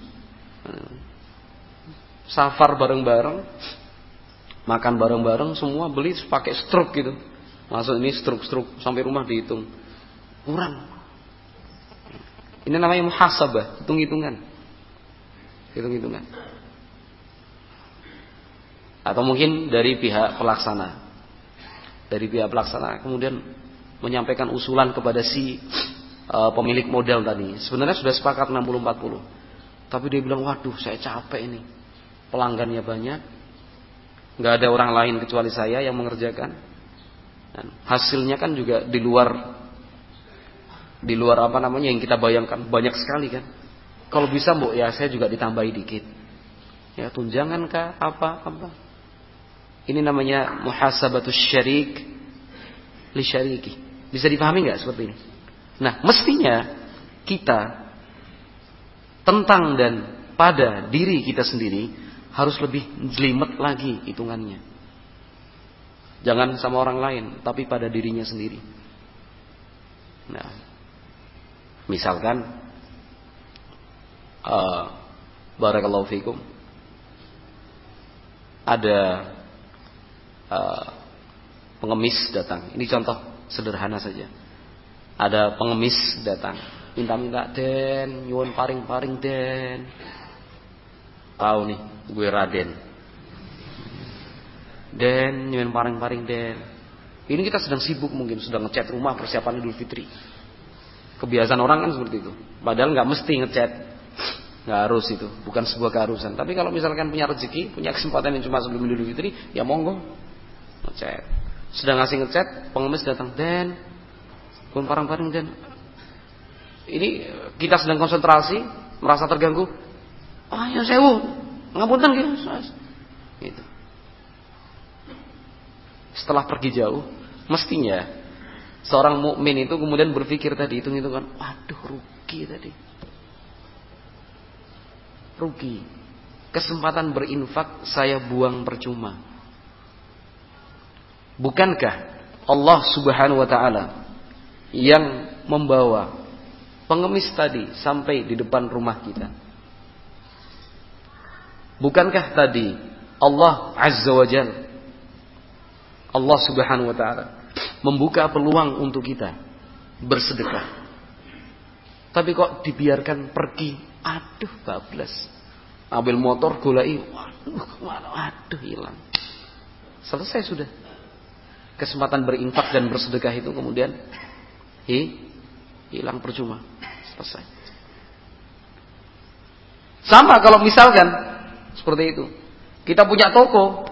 Safar bareng-bareng, makan bareng-bareng, semua beli pakai struk gitu. Masuk ini struk sampai rumah dihitung. Kurang. Ini namanya muhasabah, hitung-hitungan. Hitung-hitungan. Atau mungkin dari pihak pelaksana. Dari pihak pelaksana kemudian menyampaikan usulan kepada si pemilik modal tadi. Sebenarnya sudah sepakat 60-40. Tapi dia bilang, waduh saya capek ini. Pelanggannya banyak. Gak ada orang lain kecuali saya yang mengerjakan. Dan hasilnya kan juga di luar apa namanya yang kita bayangkan, banyak sekali kan. Kalau bisa mbok ya saya juga ditambahi dikit. Ya tunjangan kah apa. Ini namanya muhasabatus syarik li syariki. Bisa dipahami enggak seperti ini? Nah, mestinya kita tentang dan pada diri kita sendiri harus lebih jelimet lagi hitungannya. Jangan sama orang lain, tapi pada dirinya sendiri. Nah, misalkan barakallahu fikum, ada pengemis datang. Ini contoh sederhana saja. Ada pengemis datang, minta-minta, Den, nyuwun paring-paring Den. Tahu nih, gue Raden. Den, nyuwun paring-paring Den. Ini kita sedang sibuk mungkin, sedang ngecat rumah persiapan Idul Fitri. Kebiasaan orang kan seperti itu. Padahal nggak mesti ngecat, nggak harus itu, bukan sebuah keharusan. Tapi kalau misalkan punya rezeki, punya kesempatan yang cuma sebelum Idul Fitri, ya monggo ngecat. Sedang ngasih ngecat, pengemis datang, Den, nyuwun paring-paring Den. Ini kita sedang konsentrasi, merasa terganggu. Ya sewu, ngapunten gitu. Setelah pergi jauh, mestinya seorang mukmin itu kemudian berpikir tadi, hitung-hitungan, waduh rugi tadi. Rugi. Kesempatan berinfak saya buang percuma. Bukankah Allah Subhanahu wa taala yang membawa pengemis tadi sampai di depan rumah kita? Bukankah tadi Allah Azza wa Jalla, Allah Subhanahu wa taala membuka peluang untuk kita bersedekah? Tapi kok dibiarkan pergi? Aduh bablas. Ambil motor golai, waduh hilang. Selesai sudah. Kesempatan berinfak dan bersedekah itu kemudian hilang percuma. Selesai. Sama kalau misalkan seperti itu. Kita punya toko,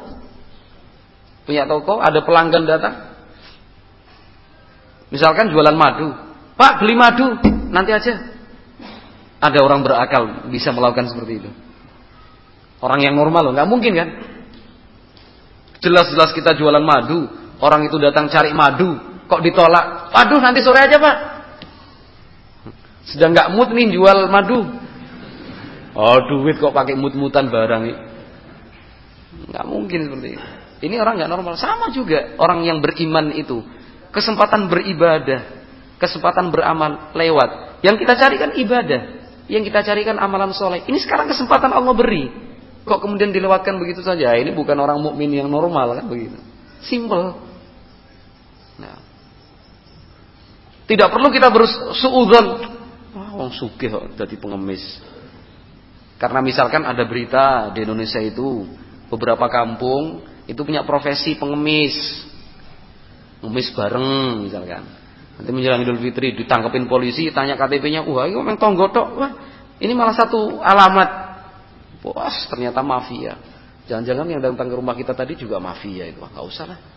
ada pelanggan datang. Misalkan jualan madu. Pak, beli madu, nanti aja. Ada orang berakal bisa melakukan seperti itu. Orang yang normal loh, nggak mungkin kan? Jelas-jelas kita jualan madu, orang itu datang cari madu, kok ditolak? Waduh, nanti sore aja Pak. Sedang nggak mood nih jual madu. Oh duit kok pakai mut-mutan barang ini. Nggak mungkin seperti itu. Ini orang nggak normal. Sama juga orang yang beriman itu. Kesempatan beribadah, kesempatan beramal lewat. Yang kita carikan ibadah, yang kita carikan amalan soleh. Ini sekarang kesempatan Allah beri. Kok kemudian dilewatkan begitu saja? Ini bukan orang mukmin yang normal kan begitu. Simple. Nah. Tidak perlu kita bersuudzon. Wah, wong sugih kok dadi pengemis. Karena misalkan ada berita di Indonesia itu beberapa kampung itu punya profesi pengemis. Ngemis bareng misalkan. Nanti menjelang Idul Fitri ditangkepin polisi, tanya KTP-nya, wah ini memang tonggo tok. Wah, ini malah satu alamat. Wah, ternyata mafia. Jangan-jangan yang datang ke rumah kita tadi juga mafia itu. Wah, enggak usah lah.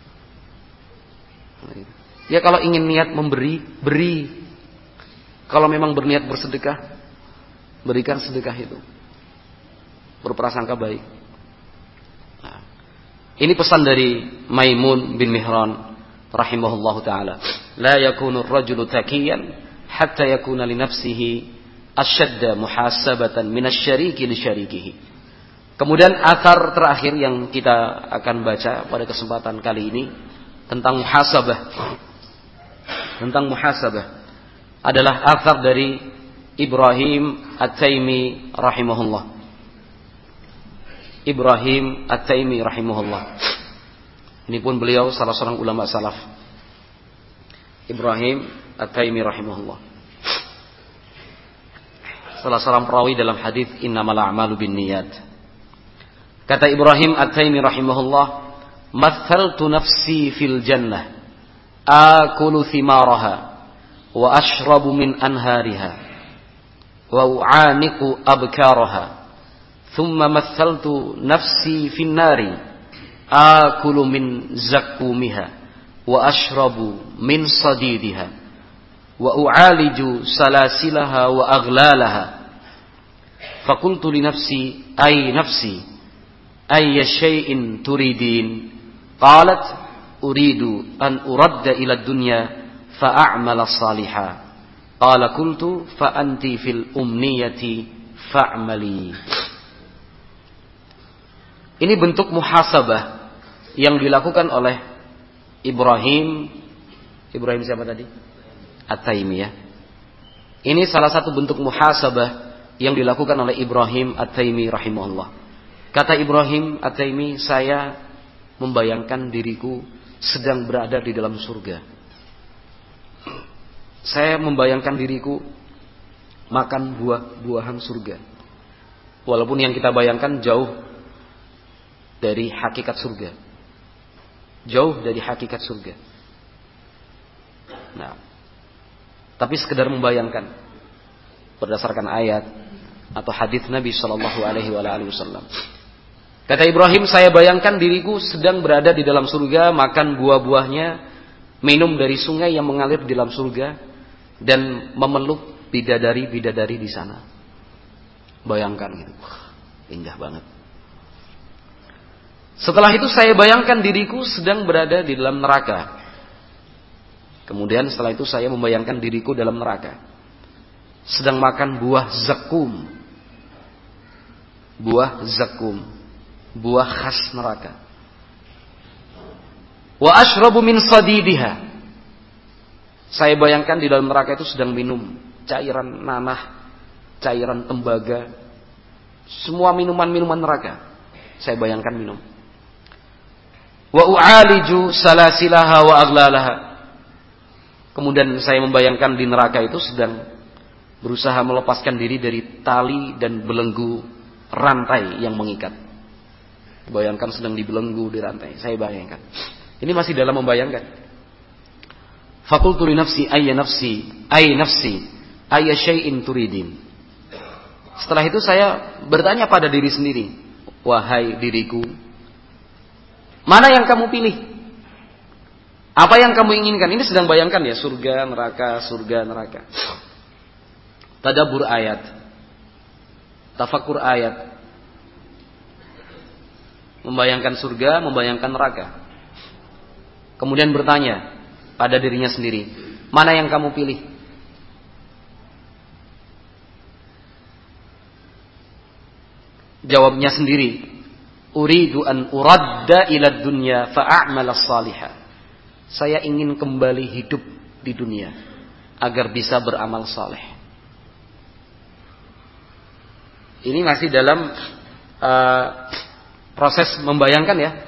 Ya kalau ingin niat memberi, beri. Kalau memang berniat bersedekah, berikan sedekah itu. Berprasangka baik. Nah, ini pesan dari Maimun bin Mihran rahimahullahu taala. La yakunu ar-rajulu taqiyan hatta yakuna li nafsihi asyadda muhasabatan min asy-syariki li syarikihi. Kemudian athar terakhir yang kita akan baca pada kesempatan kali ini tentang muhasabah. Tentang muhasabah adalah athar dari Ibrahim At-Taimi rahimahullah. Ibrahim At-Taimi rahimahullah. Ini pun beliau salah seorang ulama salaf. Ibrahim At-Taimi rahimahullah. Salah seorang perawi dalam hadis innamal a'malu binniyat. Kata Ibrahim At-Taimi rahimahullah, "Mathaltu nafsi fil jannah, akulu thimaraha wa ashrabu min anhariha wa u'aniqu abkaraha. Thumma mathaltu nafsi fin nari, akulu min zakkumiha wa ashrabu min sadidiha wa u'aliju salasilaha wa aghlalaha. Fakultu li nafsi ay nafsi ayya syai'in turidin? Qalat uridu an uradda ila dunya fa'amala salihah. Qala qultu fa anti fil umniyati fa'mali." Ini bentuk muhasabah yang dilakukan oleh Ibrahim siapa tadi? At-Taimi ya. Ini salah satu bentuk muhasabah yang dilakukan oleh Ibrahim At-Taimi rahimahullah. Kata Ibrahim At-Taimi, saya membayangkan diriku sedang berada di dalam surga. Saya membayangkan diriku makan buah-buahan surga. Walaupun yang kita bayangkan jauh dari hakikat surga. Jauh dari hakikat surga. Nah, tapi sekedar membayangkan berdasarkan ayat atau hadis Nabi sallallahu alaihi wasallam. Kata Ibrahim, saya bayangkan diriku sedang berada di dalam surga, makan buah-buahnya, minum dari sungai yang mengalir di dalam surga, dan memeluk bidadari-bidadari di sana. Bayangkan gitu. Indah banget. Setelah itu saya bayangkan diriku sedang berada di dalam neraka. Kemudian setelah itu saya membayangkan diriku dalam neraka, sedang makan buah zakum. Buah zakum, buah khas neraka. Wa ashrabu min sadidiha. Saya bayangkan di dalam neraka itu sedang minum cairan nanah, cairan tembaga, semua minuman-minuman neraka. Saya bayangkan minum. Wa u'aliju salasilaha wa aghlalaha. Kemudian saya membayangkan di neraka itu sedang berusaha melepaskan diri dari tali dan belenggu rantai yang mengikat. Bayangkan sedang dibelenggu di rantai. Saya bayangkan. Ini masih dalam membayangkan. Fakultu li nafsi ayya nafsi ayya syai'in turidin. Setelah itu saya bertanya pada diri sendiri, wahai diriku, mana yang kamu pilih? Apa yang kamu inginkan? Ini sedang bayangkan ya, surga, neraka. Tadabbur ayat. Tafakkur ayat. Membayangkan surga, membayangkan neraka. Kemudian bertanya pada dirinya sendiri, mana yang kamu pilih? Jawabnya sendiri, uridu an uradda ila dunya fa'amala salihah. Saya ingin kembali hidup di dunia agar bisa beramal saleh. Ini masih dalam proses membayangkan ya.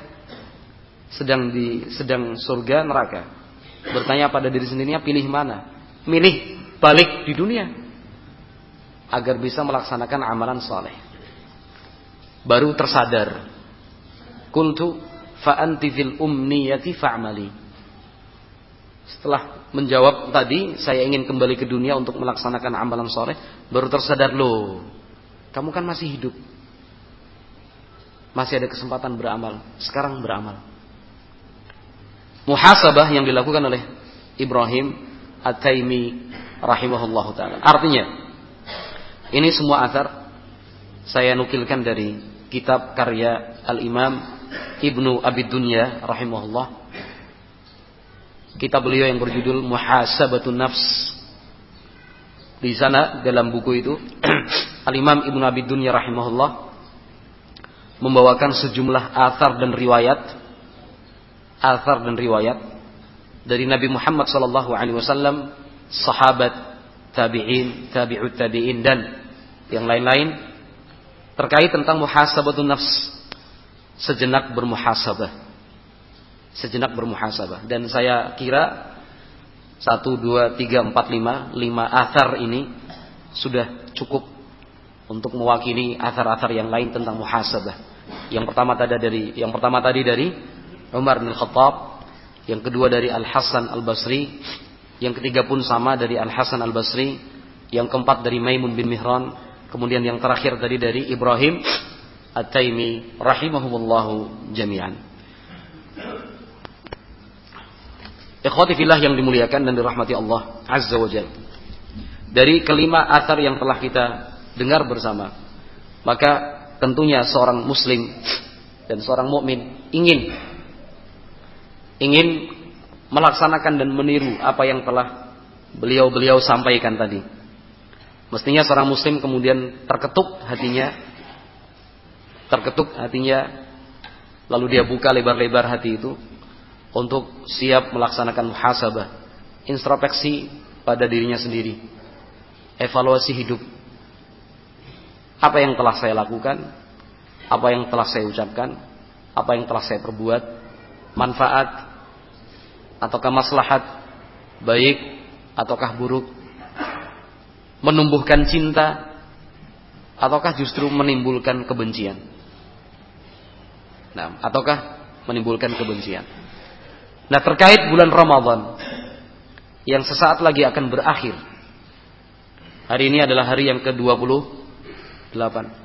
Sedang surga neraka. Bertanya pada diri sendirinya, pilih mana? Milih balik di dunia agar bisa melaksanakan amalan saleh. Baru tersadar. Kuntu fa anti fil umniyati fa'mali. Setelah menjawab tadi, saya ingin kembali ke dunia untuk melaksanakan amalan saleh, baru tersadar, loh, kamu kan masih hidup. Masih ada kesempatan beramal. Sekarang beramal. Muhasabah yang dilakukan oleh Ibrahim At-Taimi rahimahullahu taala. Artinya, ini semua athar saya nukilkan dari kitab karya Al-Imam Ibnu Abi Dunya rahimahullah. Kitab beliau yang berjudul Muhasabatun Nafs. Di sana dalam buku itu Al-Imam Ibnu Abi Dunya rahimahullah membawakan sejumlah athar dan riwayat dari Nabi Muhammad sallallahu alaihi wasallam, sahabat, tabi'in, tabi'ut tabi'in dan yang lain-lain terkait tentang muhasabatun nafs, sejenak bermuhasabah. Dan saya kira 1, 2, 3, 4, 5 athar ini sudah cukup untuk mewakili athar-athar yang lain tentang muhasabah. Yang pertama tadi dari Umar bin Khattab, yang kedua dari Al-Hasan Al-Basri, yang ketiga pun sama dari Al-Hasan Al-Basri, yang keempat dari Maimun bin Mihran, kemudian yang terakhir tadi dari Ibrahim At-Taimi rahimahumullahu jami'an. Ikhwati fillah yang dimuliakan dan dirahmati Allah Azza wa Jalla. Dari kelima athar yang telah kita dengar bersama, maka tentunya seorang muslim dan seorang mukmin ingin melaksanakan dan meniru apa yang telah beliau sampaikan tadi. Mestinya seorang muslim kemudian terketuk hatinya, lalu dia buka lebar-lebar hati itu untuk siap melaksanakan muhasabah, introspeksi pada dirinya sendiri, evaluasi hidup. Apa yang telah saya lakukan, apa yang telah saya ucapkan, apa yang telah saya perbuat, manfaat ataukah maslahat, baik ataukah buruk, menumbuhkan cinta ataukah justru menimbulkan kebencian. Nah, terkait bulan Ramadan yang sesaat lagi akan berakhir. Hari ini adalah hari yang ke-28.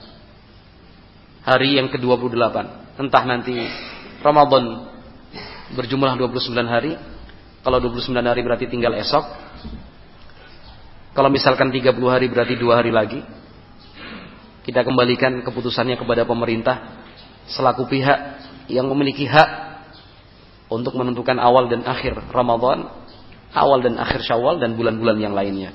Entah nanti Ramadan berjumlah 29 hari. Kalau 29 hari berarti tinggal esok. Kalau misalkan 30 hari berarti 2 hari lagi. Kita kembalikan keputusannya kepada pemerintah selaku pihak yang memiliki hak untuk menentukan awal dan akhir Ramadan, awal dan akhir Syawal dan bulan-bulan yang lainnya.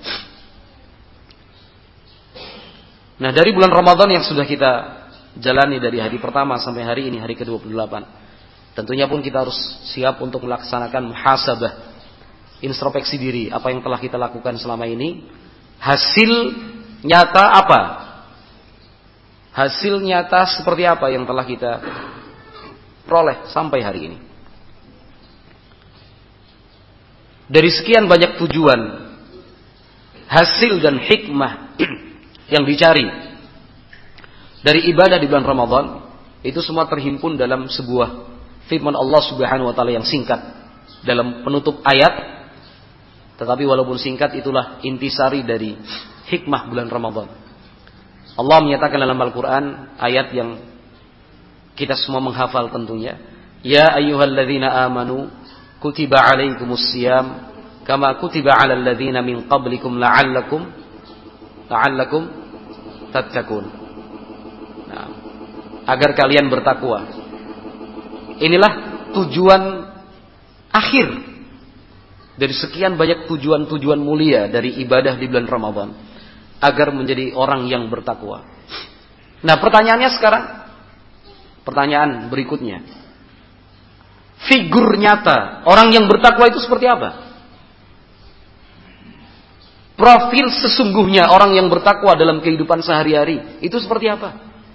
Nah, dari bulan Ramadan yang sudah kita jalani dari hari pertama sampai hari ini, hari ke-28, tentunya pun kita harus siap untuk melaksanakan muhasabah, introspeksi diri, apa yang telah kita lakukan selama ini, hasil nyata apa? Hasil nyata seperti apa yang telah kita peroleh sampai hari ini? Dari sekian banyak tujuan, hasil dan hikmah yang dicari dari ibadah di bulan Ramadan, itu semua terhimpun dalam sebuah firman Allah Subhanahu wa taala yang singkat dalam penutup ayat. Tetapi walaupun singkat, itulah intisari dari hikmah bulan Ramadan. Allah menyatakan dalam Al-Qur'an ayat yang kita semua menghafal tentunya, ya ayyuhalladzina amanu kutiba alaikumus syiyam kama kutiba alal ladzina min qablikum la'allakum tattaqun. Nah, agar kalian bertakwa. Inilah tujuan akhir dari sekian banyak tujuan-tujuan mulia dari ibadah di bulan Ramadan, agar menjadi orang yang bertakwa. Nah, pertanyaannya sekarang, Pertanyaan berikutnya. Figur nyata orang yang bertakwa itu seperti apa? Profil sesungguhnya orang yang bertakwa dalam kehidupan sehari-hari itu seperti apa?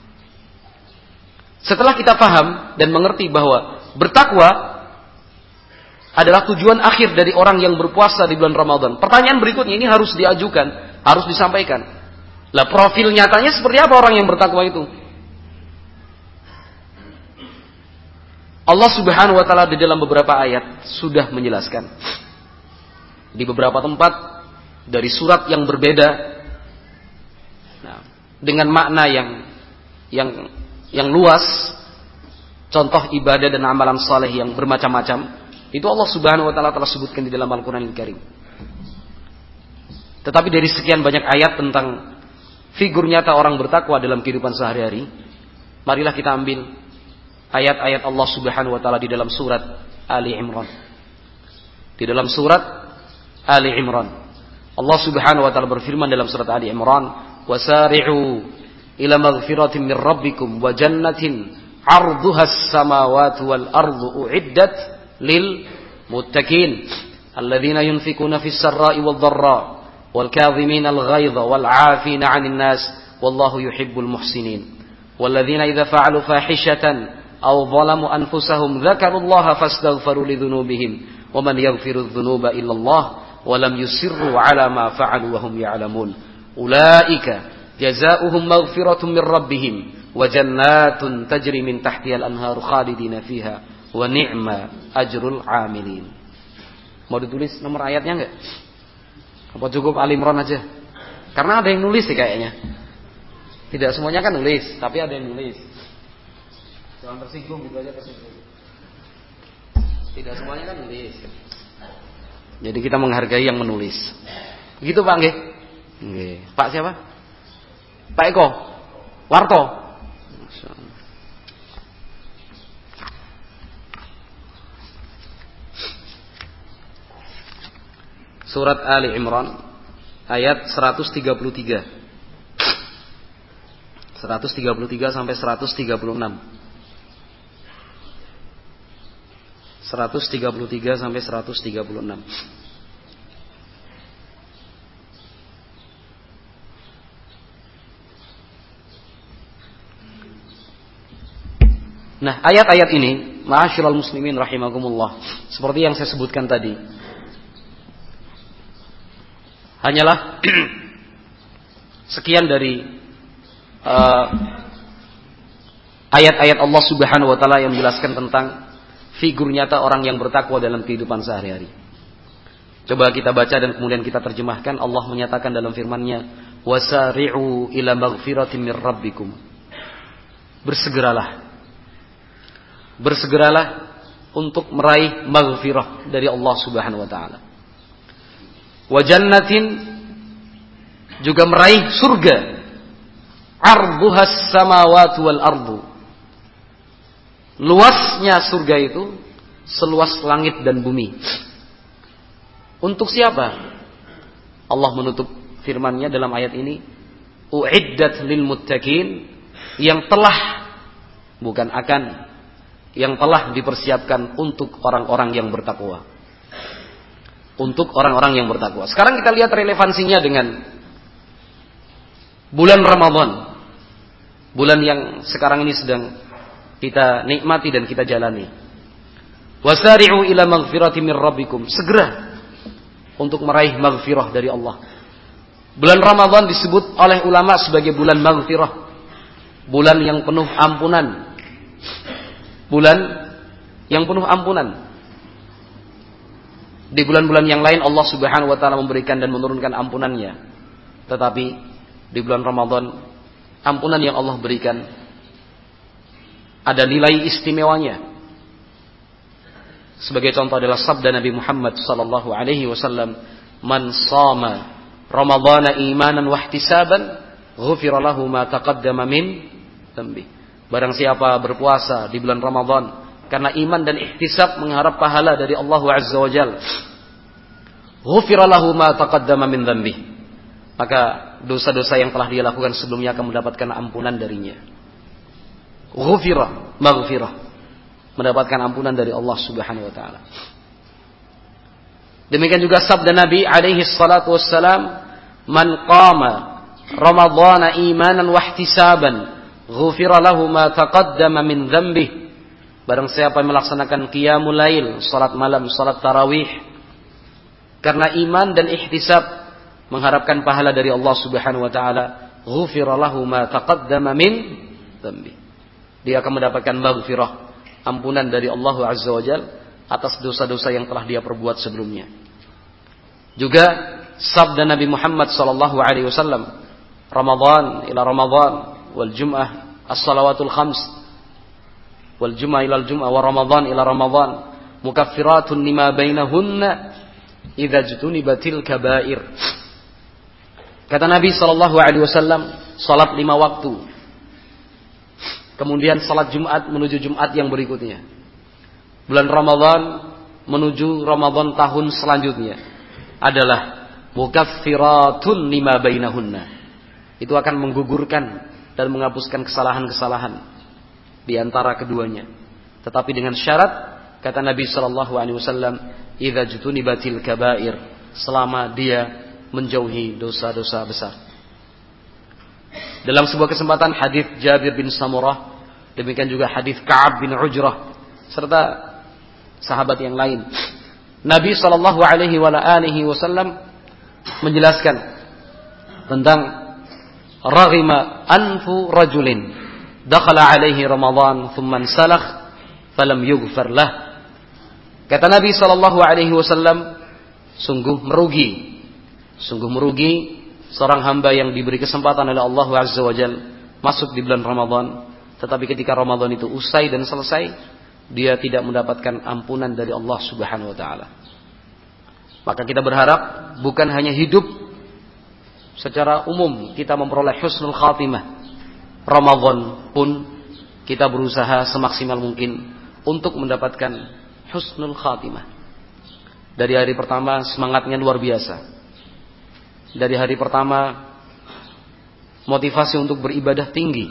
Setelah kita paham dan mengerti bahwa bertakwa adalah tujuan akhir dari orang yang berpuasa di bulan Ramadan, pertanyaan berikutnya ini harus diajukan, harus disampaikan. Lah, profil nyatanya seperti apa orang yang bertakwa itu? Allah Subhanahu wa taala di dalam beberapa ayat sudah menjelaskan. Di beberapa tempat dari surat yang berbeda, dengan makna yang luas, contoh ibadah dan amalan saleh yang bermacam-macam, itu Allah Subhanahu wa taala telah sebutkan di dalam Al-Qur'anul Karim. Tetapi dari sekian banyak ayat tentang figur nyata orang bertakwa dalam kehidupan sehari-hari, marilah kita ambil ayat-ayat Allah Subhanahu wa taala di dalam surat Ali Imran. Di dalam surat Ali Imran, Allah Subhanahu wa taala berfirman dalam surat Ali Imran, "Wasari'u ila maghfiratin min rabbikum wa jannatin 'arduhas samawati wal ardu u'iddat lil muttaqin alladzina yunfikuna fis sarra'i wad dharra wal kadhimina al ghaidha wal 'afina 'anil nas wallahu yuhibbul muhsinin walladzina idza fa'alu fahishatan aw zalamu anfusahum dzakarullaha fastaghfiru lidzunubihim wa man yaghfiru dzunuba illallah walam yusirru ala ma fa'alu wa hum ya'lamun ulaika jazaohum maghfiratun min rabbihim wa jannatun tajri min tahtiha al-anharu khalidina fiha wa ni'ma ajrul 'amilin." Mau ditulis nomor ayatnya enggak? Apa cukup Ali Imran aja? Karena ada yang nulis sih kayaknya. Tidak semuanya kan nulis, tapi ada yang nulis. Jangan tersinggung gitu aja, tersinggung. Tidak semuanya kan nulis. Jadi kita menghargai yang menulis. Begitu Pak nggih? Nggih. Pak siapa? Pak Eko. Warto. Surat Ali Imran ayat 133. 133 sampai 136. 133 sampai 136. Nah, ayat-ayat ini, ma'asyiral muslimin rahimakumullah, seperti yang saya sebutkan tadi, hanyalah sekian dari ayat-ayat Allah Subhanahu wa taala yang menjelaskan tentang figur nyata orang yang bertakwa dalam kehidupan sehari-hari. Coba kita baca dan kemudian kita terjemahkan. Allah menyatakan dalam firman-Nya, "Wasari'u ila maghfiratin min rabbikum." Bersegeralah untuk meraih maghfirah dari Allah Subhanahu wa taala. Wa jannatin, juga meraih surga. Arduhas samawati wal ardu. Luasnya surga itu seluas langit dan bumi. Untuk siapa? Allah menutup firman-Nya dalam ayat ini, u'iddat lil muttaqin, yang telah, bukan akan, yang telah dipersiapkan untuk orang-orang yang bertakwa. Untuk orang-orang yang bertakwa. Sekarang kita lihat relevansinya dengan bulan Ramadan. Bulan yang sekarang ini sedang kita nikmati dan kita jalani. Wasari'u ila maghfirati min rabbikum. Segera untuk meraih maghfirah dari Allah. Bulan Ramadan disebut oleh ulama sebagai bulan maghfirah. Bulan yang penuh ampunan. Bulan yang penuh ampunan. Di bulan-bulan yang lain Allah Subhanahu wa taala memberikan dan menurunkan ampunannya. Tetapi di bulan Ramadan ampunan yang Allah berikan ada nilai istimewanya. Sebagai contoh adalah sabda Nabi Muhammad sallallahu alaihi wasallam, "Man shama Ramadhana imanan wa ihtisaban, ghufira lahu ma taqaddama min dhanbi." Barang siapa berpuasa di bulan Ramadan karena iman dan ihtisab, mengharap pahala dari Allah Azza wa Jalla, ghufira lahu ma taqaddama min dhanbi, maka dosa-dosa yang telah dia lakukan sebelumnya akan mendapatkan ampunan darinya. ghufira, maghfirah, mendapatkan ampunan dari Allah Subhanahu wa taala. Demikian juga sabda Nabi alaihi salatu wassalam, "Man qama Ramadhana imanan wa ihtisaban, ghufira lahu ma taqaddama min dhanbih." Barang siapa yang melaksanakan qiyamul lail, salat malam, salat tarawih karena iman dan ihtisab, mengharapkan pahala dari Allah Subhanahu wa taala, ghufira lahu ma taqaddama min dhanbih. Dia akan mendapatkan maghfirah, ampunan dari Allah Azza wa Jalla atas dosa-dosa yang telah dia perbuat sebelumnya. Juga sabda Nabi Muhammad sallallahu alaihi wasallam, Ramadan ila Ramadan wal Jum'ah as-salawatul khams wal Jum'ah ila al-Jum'ah wa Ramadan ila Ramadan mukaffiratun lima bainahunna idza jutunibatil kaba'ir. Kata Nabi sallallahu alaihi wasallam, salat 5 waktu, kemudian salat Jumat menuju Jumat yang berikutnya, bulan Ramadan menuju Ramadan tahun selanjutnya, adalah mukaffiratun lima bainahunna. Itu akan menggugurkan dan menghapuskan kesalahan-kesalahan di antara keduanya. Tetapi dengan syarat, kata Nabi sallallahu alaihi wasallam, idza jutunibatil kaba'ir, selama dia menjauhi dosa-dosa besar. Dalam sebuah kesempatan hadis Jabir bin Samurah, demikian juga hadis Ka'ab bin Ujrah serta sahabat yang lain, Nabi sallallahu alaihi wasallam menjelaskan tentang raghima anfu rajulin dakhala alaihi Ramadan thumma salakh falam yughfar lah. Kata Nabi sallallahu alaihi wasallam, sungguh merugi seorang hamba yang diberi kesempatan oleh Allah Azza wa Jalla masuk di bulan Ramadan, tetapi ketika Ramadan itu usai dan selesai, dia tidak mendapatkan ampunan dari Allah Subhanahu wa taala. Maka kita berharap bukan hanya hidup secara umum kita memperoleh husnul khatimah, Ramadan pun kita berusaha semaksimal mungkin untuk mendapatkan husnul khatimah. Dari hari pertama semangatnya luar biasa. Dari hari pertama motivasi untuk beribadah tinggi.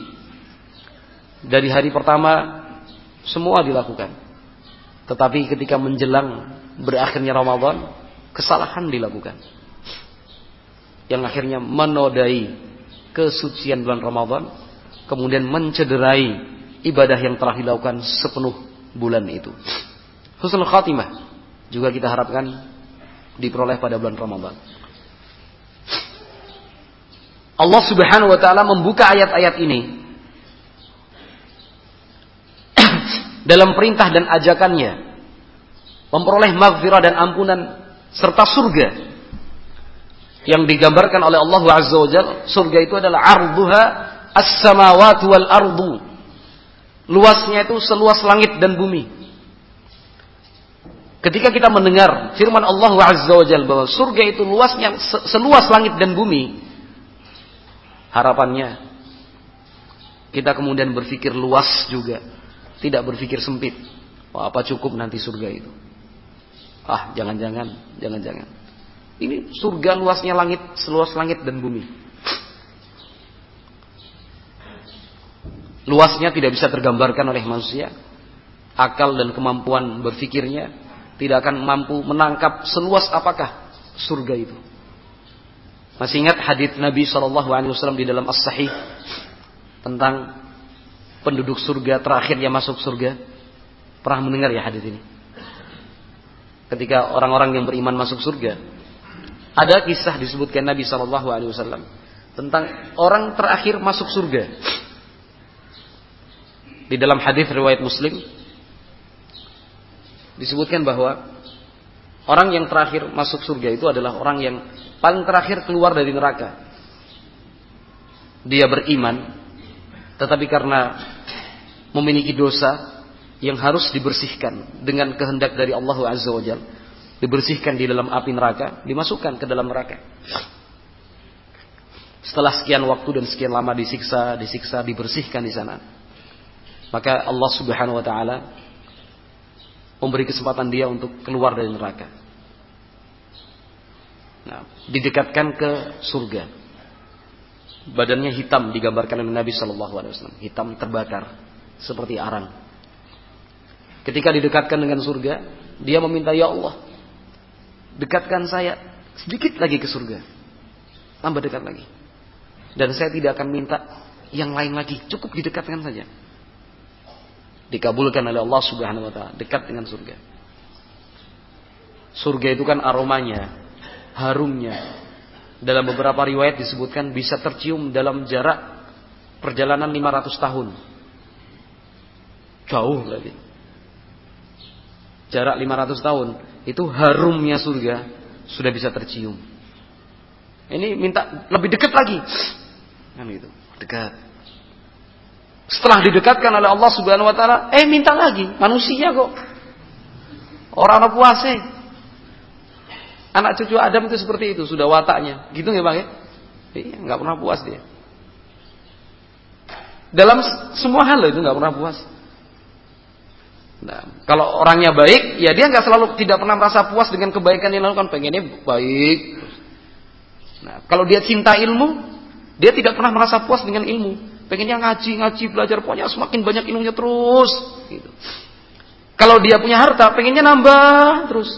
Dari hari pertama semua dilakukan. Tetapi ketika menjelang berakhirnya Ramadan, kesalahan dilakukan, yang akhirnya menodai kesucian bulan Ramadan, kemudian mencederai ibadah yang telah dilakukan sepenuh bulan itu. Husnul khatimah juga kita harapkan diperoleh pada bulan Ramadan. Allah Subhanahu wa taala membuka ayat-ayat ini dalam perintah dan ajakannya memperoleh maghfirah dan ampunan serta surga yang digambarkan oleh Allah Azza wa Jalla. Surga itu adalah arduha as-samawati wal ardu. Luasnya itu seluas langit dan bumi. Ketika kita mendengar firman Allah Azza wa Jalla bahwa surga itu luasnya seluas langit dan bumi, harapannya kita kemudian berpikir luas juga, tidak berpikir sempit. Wah, apa cukup nanti surga itu? Jangan-jangan. Ini surga luasnya langit, seluas langit dan bumi. Luasnya tidak bisa tergambarkan oleh manusia. Akal dan kemampuan berpikirnya tidak akan mampu menangkap seluas apakah surga itu. Masih ingat hadits Nabi SAW di dalam As-Sahih tentang penduduk surga terakhir yang masuk surga? Pernah mendengar ya hadits ini? Ketika orang-orang yang beriman masuk surga, ada kisah disebutkan Nabi SAW tentang orang terakhir masuk surga. Di dalam hadis riwayat Muslim disebutkan bahwa orang yang terakhir masuk surga itu adalah orang yang paling terakhir keluar dari neraka. Dia beriman, tetapi karena memiliki dosa yang harus dibersihkan dengan kehendak dari Allah Azza wa Jalla, dibersihkan di dalam api neraka, dimasukkan ke dalam neraka. Setelah sekian waktu dan sekian lama disiksa, dibersihkan di sana, maka Allah Subhanahu wa taala memberi kesempatan dia untuk keluar dari neraka. Nah, didekatkan ke surga. Badannya hitam digambarkan oleh Nabi sallallahu alaihi wasallam, hitam terbakar. seperti arang. Ketika didekatkan dengan surga, dia meminta, ya Allah, dekatkan saya sedikit lagi ke surga. Tambah dekat lagi. Dan saya tidak akan minta yang lain lagi, cukup didekatkan saja. Dikabulkan oleh Allah Subhanahu wa taala, dekat dengan surga. Surga itu kan aromanya, harumnya. Dalam beberapa riwayat disebutkan bisa tercium dalam jarak perjalanan 500 tahun. Jauh lagi. Jarak 500 tahun, itu harumnya surga sudah bisa tercium. Ini minta lebih dekat lagi. Kan gitu, dekat. Setelah didekatkan oleh Allah Subhanahu wa taala, minta lagi, manusia kok. Orang puase. Anak cucu Adam itu seperti itu, sudah wataknya. Gitu nggak Bang ya? Iya, enggak pernah puas dia. Dalam semua hal itu enggak pernah puas. Nah, kalau orangnya baik, ya dia enggak selalu, tidak pernah merasa puas dengan kebaikan yang dilakukan, pengennya baik. Nah, kalau dia cinta ilmu, dia tidak pernah merasa puas dengan ilmu. Pengennya ngaji, belajar, pokoknya semakin banyak ilmunya terus. Gitu. Kalau dia punya harta, pengennya nambah terus.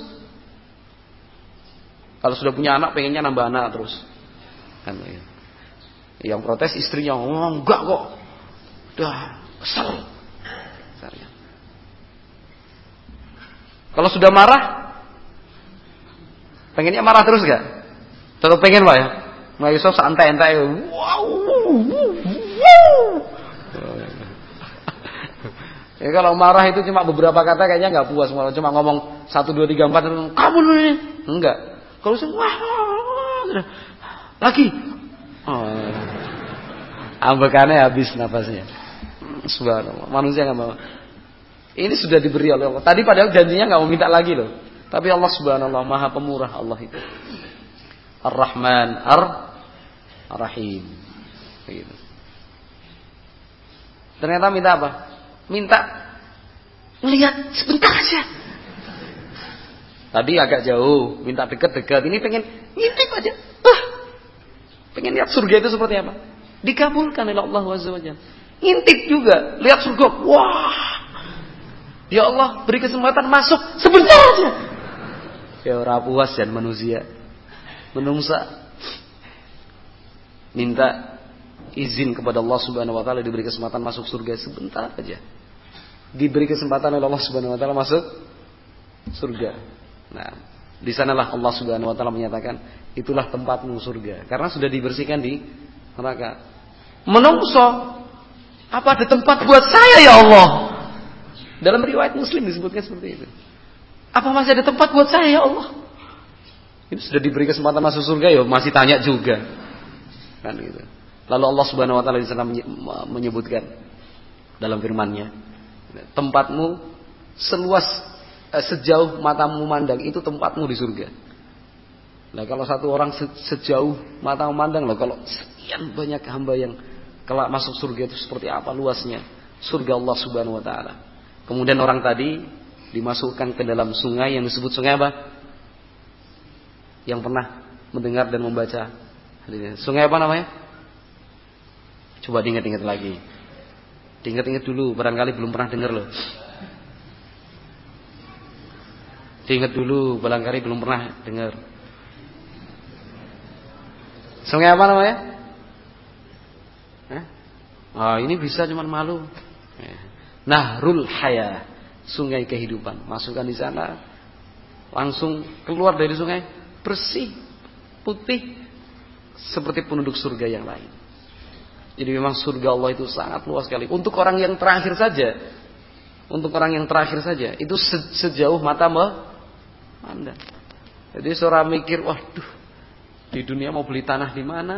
Kalau sudah punya anak, pengennya nambah anak terus. Kan, ya. Yang protes istrinya, enggak kok. Udah, kesel. Kalau sudah marah, pengennya marah terus gak? Tetap pengen Pak ya? Nggak bisa santai-santai. Wow. Ya, kalau marah itu cuma beberapa kata kayaknya nggak puas. Malah cuma ngomong 1, 2, 3, 4, kamu dulu ini. Enggak. Kalau wah, lagi. Ambekannya habis nafasnya. Subhanallah. Manusia nggak mau. Ini sudah diberi oleh Allah. Tadi padahal janjinya nggak mau minta lagi loh. Tapi Allah Subhanallah Maha Pemurah Allah itu. Ar-Rahman Ar-Rahim. Begitu. Ternyata minta apa? Minta lihat sebentar aja. Tadi agak jauh, minta dekat-dekat. Ini pengen ngintip aja. Pengen lihat surga itu seperti apa? Dikabulkan oleh Allah Azza wa Jalla. Ngintip juga, lihat surga. Wah. Ya Allah, beri kesempatan masuk sebentar aja. Ya ora puas dan manusia. Menungsa. Minta izin kepada Allah Subhanahu wa taala diberi kesempatan masuk surga sebentar aja. Diberi kesempatan oleh Allah Subhanahu wa taala masuk surga. Nah, di sanalah Allah Subhanahu wa taala menyatakan, itulah tempatmu surga, karena sudah dibersihkan di neraka. Menungso, apa ada tempat buat saya ya Allah? Dalam riwayat Muslim disebutkan seperti itu. Apa masih ada tempat buat saya ya Allah? Ini sudah diberi kesempatan masuk surga ya masih tanya juga. Kan gitu. Lalu Allah Subhanahu wa taala di sana menyebutkan dalam firman-Nya, tempatmu sejauh matamu memandang, itu tempatmu di surga. Nah, kalau satu orang sejauh mata memandang, loh, kalau sekian banyak hamba yang kelak masuk surga itu seperti apa luasnya surga Allah Subhanahu wa taala. Kemudian orang tadi dimasukkan ke dalam sungai yang disebut sungai apa? Yang pernah mendengar dan membaca. Sungai apa namanya? Coba diingat-ingat lagi. Diingat-ingat dulu, barangkali belum pernah dengar loh. Diingat dulu, barangkali belum pernah dengar. Sungai apa namanya? Ini bisa cuman malu. Nahrul Haya, sungai kehidupan. Masukkan di sana, langsung keluar dari sungai bersih, putih, seperti penduduk surga yang lain. Jadi memang surga Allah itu sangat luas sekali. Untuk orang yang terakhir saja, itu sejauh mata memandang. Jadi seorang mikir, waduh, di dunia mau beli tanah di mana?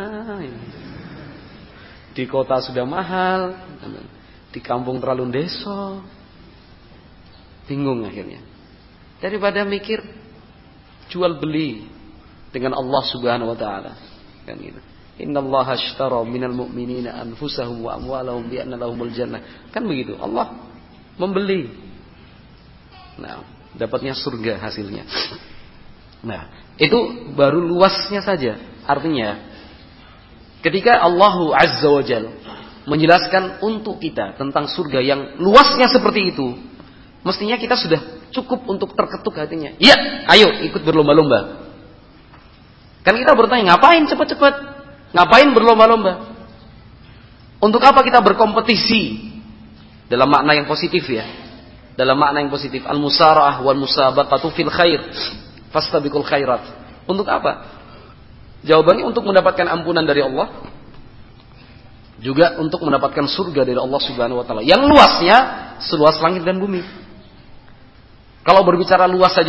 Di kota sudah mahal, di kampung terlalu deso, bingung akhirnya. Daripada mikir jual beli dengan Allah Subhanahu wa taala, kan gitu. Innallaha ashtara minal mu'minina anfusahum wa amwalahum bi anna lahumul jannah. Kan begitu. Allah membeli. Nah, dapatnya surga hasilnya. Nah, itu baru luasnya saja. Artinya ketika Allah Azza wa Jalla menjelaskan untuk kita tentang surga yang luasnya seperti itu, mestinya kita sudah cukup untuk terketuk hatinya. Ya, ayo ikut berlomba-lomba. Kan kita bertanya, ngapain cepat-cepat? Ngapain berlomba-lomba? Untuk apa kita berkompetisi? Dalam makna yang positif ya. Dalam makna yang positif. Al-musara'ah wal musabaqatu fil khair. Fastabiqul khairat. Untuk apa? Jawabannya untuk mendapatkan ampunan dari Allah. Juga untuk mendapatkan surga dari Allah Subhanahu wa taala. Yang luasnya seluas langit dan bumi. Kalau berbicara luas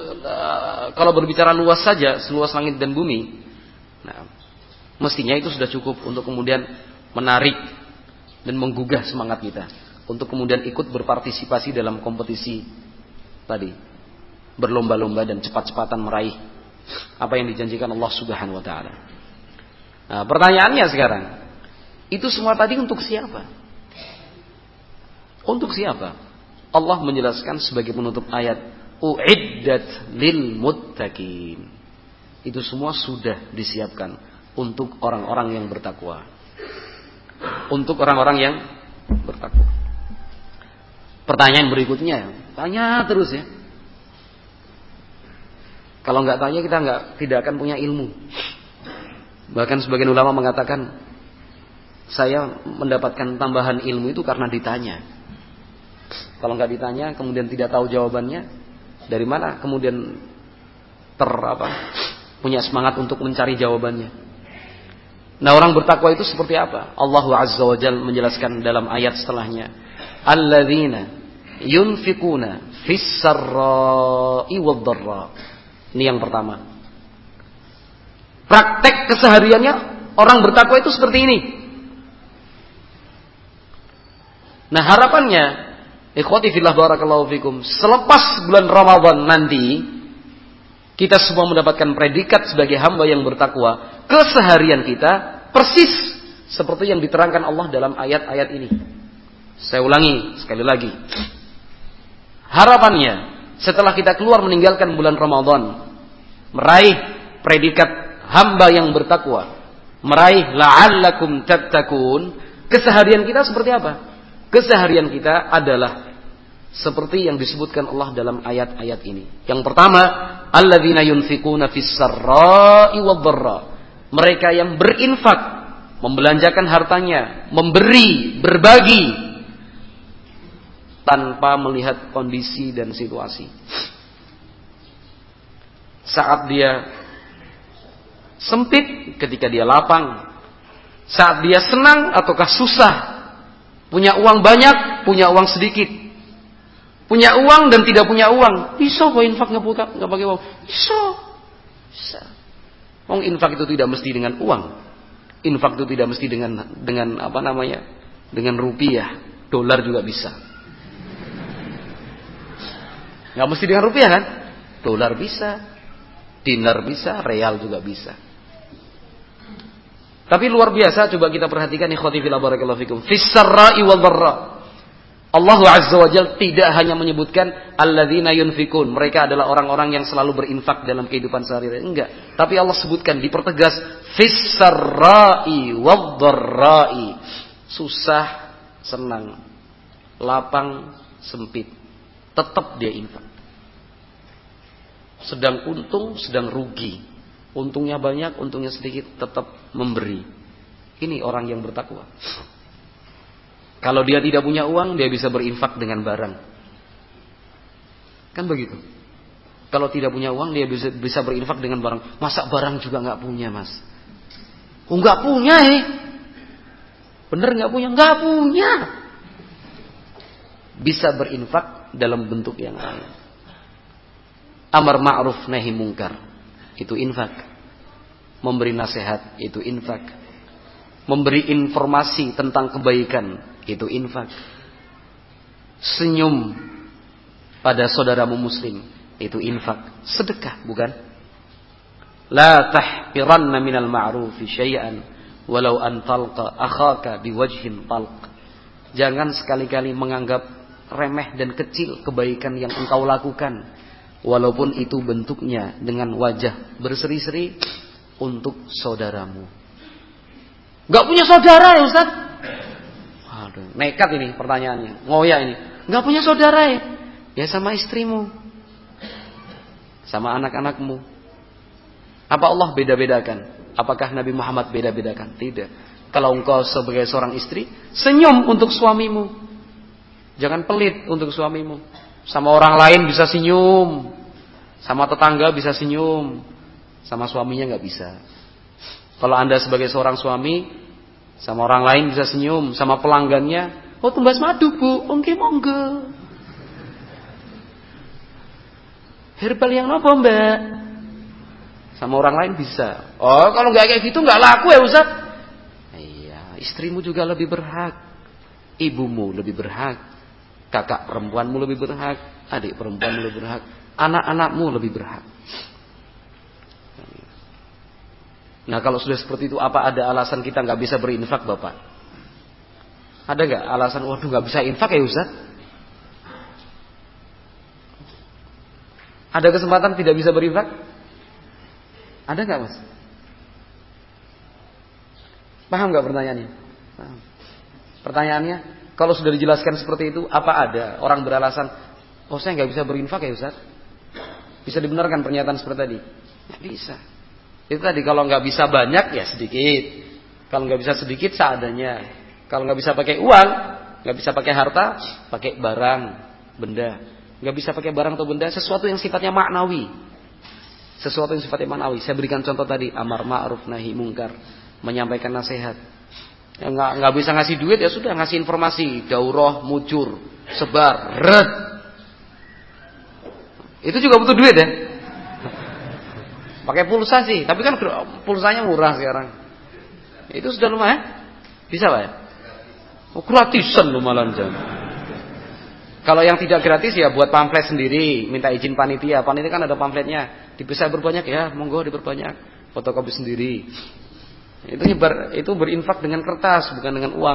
saja seluas langit dan bumi, nah, mestinya itu sudah cukup untuk kemudian menarik dan menggugah semangat kita untuk kemudian ikut berpartisipasi dalam kompetisi tadi, berlomba-lomba dan cepat-cepatan meraih apa yang dijanjikan Allah Subhanahu wa taala. Nah, pertanyaannya sekarang, itu semua tadi untuk siapa? Untuk siapa? Allah menjelaskan sebagai penutup ayat, uiddat lil muttaqin. Itu semua sudah disiapkan untuk orang-orang yang bertakwa. Untuk orang-orang yang bertakwa. Pertanyaan berikutnya, tanya terus ya. Kalau nggak tanya kita tidak akan punya ilmu. Bahkan sebagian ulama mengatakan, saya mendapatkan tambahan ilmu itu karena ditanya. Kalau nggak ditanya, kemudian tidak tahu jawabannya, dari mana kemudian punya semangat untuk mencari jawabannya? Nah, orang bertakwa itu seperti apa? Allah Azza wa Jalla menjelaskan dalam ayat setelahnya, alladzina yunfikuna fis sarra'i wad dharra. Ini yang pertama. Praktek kesehariannya orang bertakwa itu seperti ini. Nah, harapannya, ikhwati fillah barakallahu fikum, selepas bulan Ramadan nanti kita semua mendapatkan predikat sebagai hamba yang bertakwa. Keseharian kita persis seperti yang diterangkan Allah dalam ayat-ayat ini. Saya ulangi sekali lagi. Harapannya, setelah kita keluar meninggalkan bulan Ramadan, meraih predikat hamba yang bertakwa, meraih la'allakum tattaqun, keseharian kita seperti apa? Keseharian kita adalah seperti yang disebutkan Allah dalam ayat-ayat ini. Yang pertama, alladzina yunfikuna fis sarra'i wad dharra. Mereka yang berinfak, membelanjakan hartanya, memberi, berbagi tanpa melihat kondisi dan situasi. Saat dia sempit, ketika dia lapang, saat dia senang ataukah susah, punya uang banyak, punya uang sedikit, punya uang dan tidak punya uang, bisa kok infak nggak pakai uang, bisa. Wong infak itu tidak mesti dengan uang, infak itu tidak mesti dengan dengan rupiah, dolar juga bisa. Nggak mesti dengan rupiah kan, dolar bisa, dinar bisa, real juga bisa. Tapi luar biasa, coba kita perhatikan ikhwati fillah barakallahu fikum. Fis sarra'i wal dharra. Allah Azza wa Jalla tidak hanya menyebutkan alladzina yunfikun, mereka adalah orang-orang yang selalu berinfak dalam kehidupan sehari-hari. Enggak. Tapi Allah sebutkan, dipertegas, fis sarra'i wal dharra'i. Susah, senang, lapang, sempit, tetap dia infak. Sedang untung, sedang rugi, untungnya banyak, untungnya sedikit, tetap memberi. Ini orang yang bertakwa. Kalau dia tidak punya uang, dia bisa berinfak dengan barang. Kan begitu. Kalau tidak punya uang, dia bisa berinfak dengan barang. Masa barang juga nggak punya, mas? Oh, nggak punya, bener nggak punya? Nggak punya. Bisa berinfak dalam bentuk yang lain. Amar ma'ruf nahi mungkar, itu infak. Memberi nasihat, itu infak. Memberi informasi tentang kebaikan, itu infak. Senyum pada saudaramu muslim, itu infak. Sedekah, bukan? La tahqiranna minal ma'rufi syai'an walau an talqa akhaka biwajhin talq. Jangan sekali-kali menganggap remeh dan kecil kebaikan yang engkau lakukan, walaupun itu bentuknya dengan wajah berseri-seri untuk saudaramu. Gak punya saudara ya Ustaz? Nekat ini pertanyaannya. Ngoyak ini. Enggak punya saudara ya? Ya sama istrimu. Sama anak-anakmu. Apa Allah beda-bedakan? Apakah Nabi Muhammad beda-bedakan? Tidak. Kalau engkau sebagai seorang istri, senyum untuk suamimu. Jangan pelit untuk suamimu. Sama orang lain bisa senyum. Sama tetangga bisa senyum. Sama suaminya nggak bisa. Kalau Anda sebagai seorang suami, sama orang lain bisa senyum. Sama pelanggannya, oh tumbas madu bu, monggo. Herbal yang apa mbak? Sama orang lain bisa. Oh kalau nggak kayak gitu nggak laku ya Ustaz. Iya, istrimu juga lebih berhak. Ibumu lebih berhak. Kakak perempuanmu lebih berhak. Adik perempuanmu lebih berhak. Anak-anakmu lebih berhak. Nah kalau sudah seperti itu, apa ada alasan kita nggak bisa berinfak Bapak? Ada nggak alasan? Waduh nggak bisa infak ya Ustaz? Ada kesempatan tidak bisa berinfak? Ada nggak Mas? Paham nggak pertanyaannya? Paham. Pertanyaannya, kalau sudah dijelaskan seperti itu, apa ada orang beralasan, oh saya nggak bisa berinfak ya Ustaz? Bisa dibenarkan pernyataan seperti tadi? Nggak bisa. Itu tadi kalau nggak bisa banyak ya sedikit. Kalau nggak bisa sedikit seadanya. Kalau nggak bisa pakai uang, nggak bisa pakai harta, pakai barang, benda. Nggak bisa pakai barang atau benda, sesuatu yang sifatnya maknawi. Sesuatu yang sifatnya maknawi. Saya berikan contoh tadi, amar ma'ruf nahi mungkar, menyampaikan nasihat. Ya, nggak bisa ngasih duit ya sudah ngasih informasi, daurah, mujur, sebar, red. Itu juga butuh duit ya. Pakai pulsa sih, tapi kan pulsanya murah sekarang. Itu sudah lumayan. Bisa Pak ya? Oh, gratisan lu malah jam. Kalau yang tidak gratis ya buat pamflet sendiri, minta izin panitia. Panitia kan ada pamfletnya. Bisa berbanyak ya, monggo diperbanyak. Fotokopi sendiri. Itu berinfak dengan kertas, bukan dengan uang.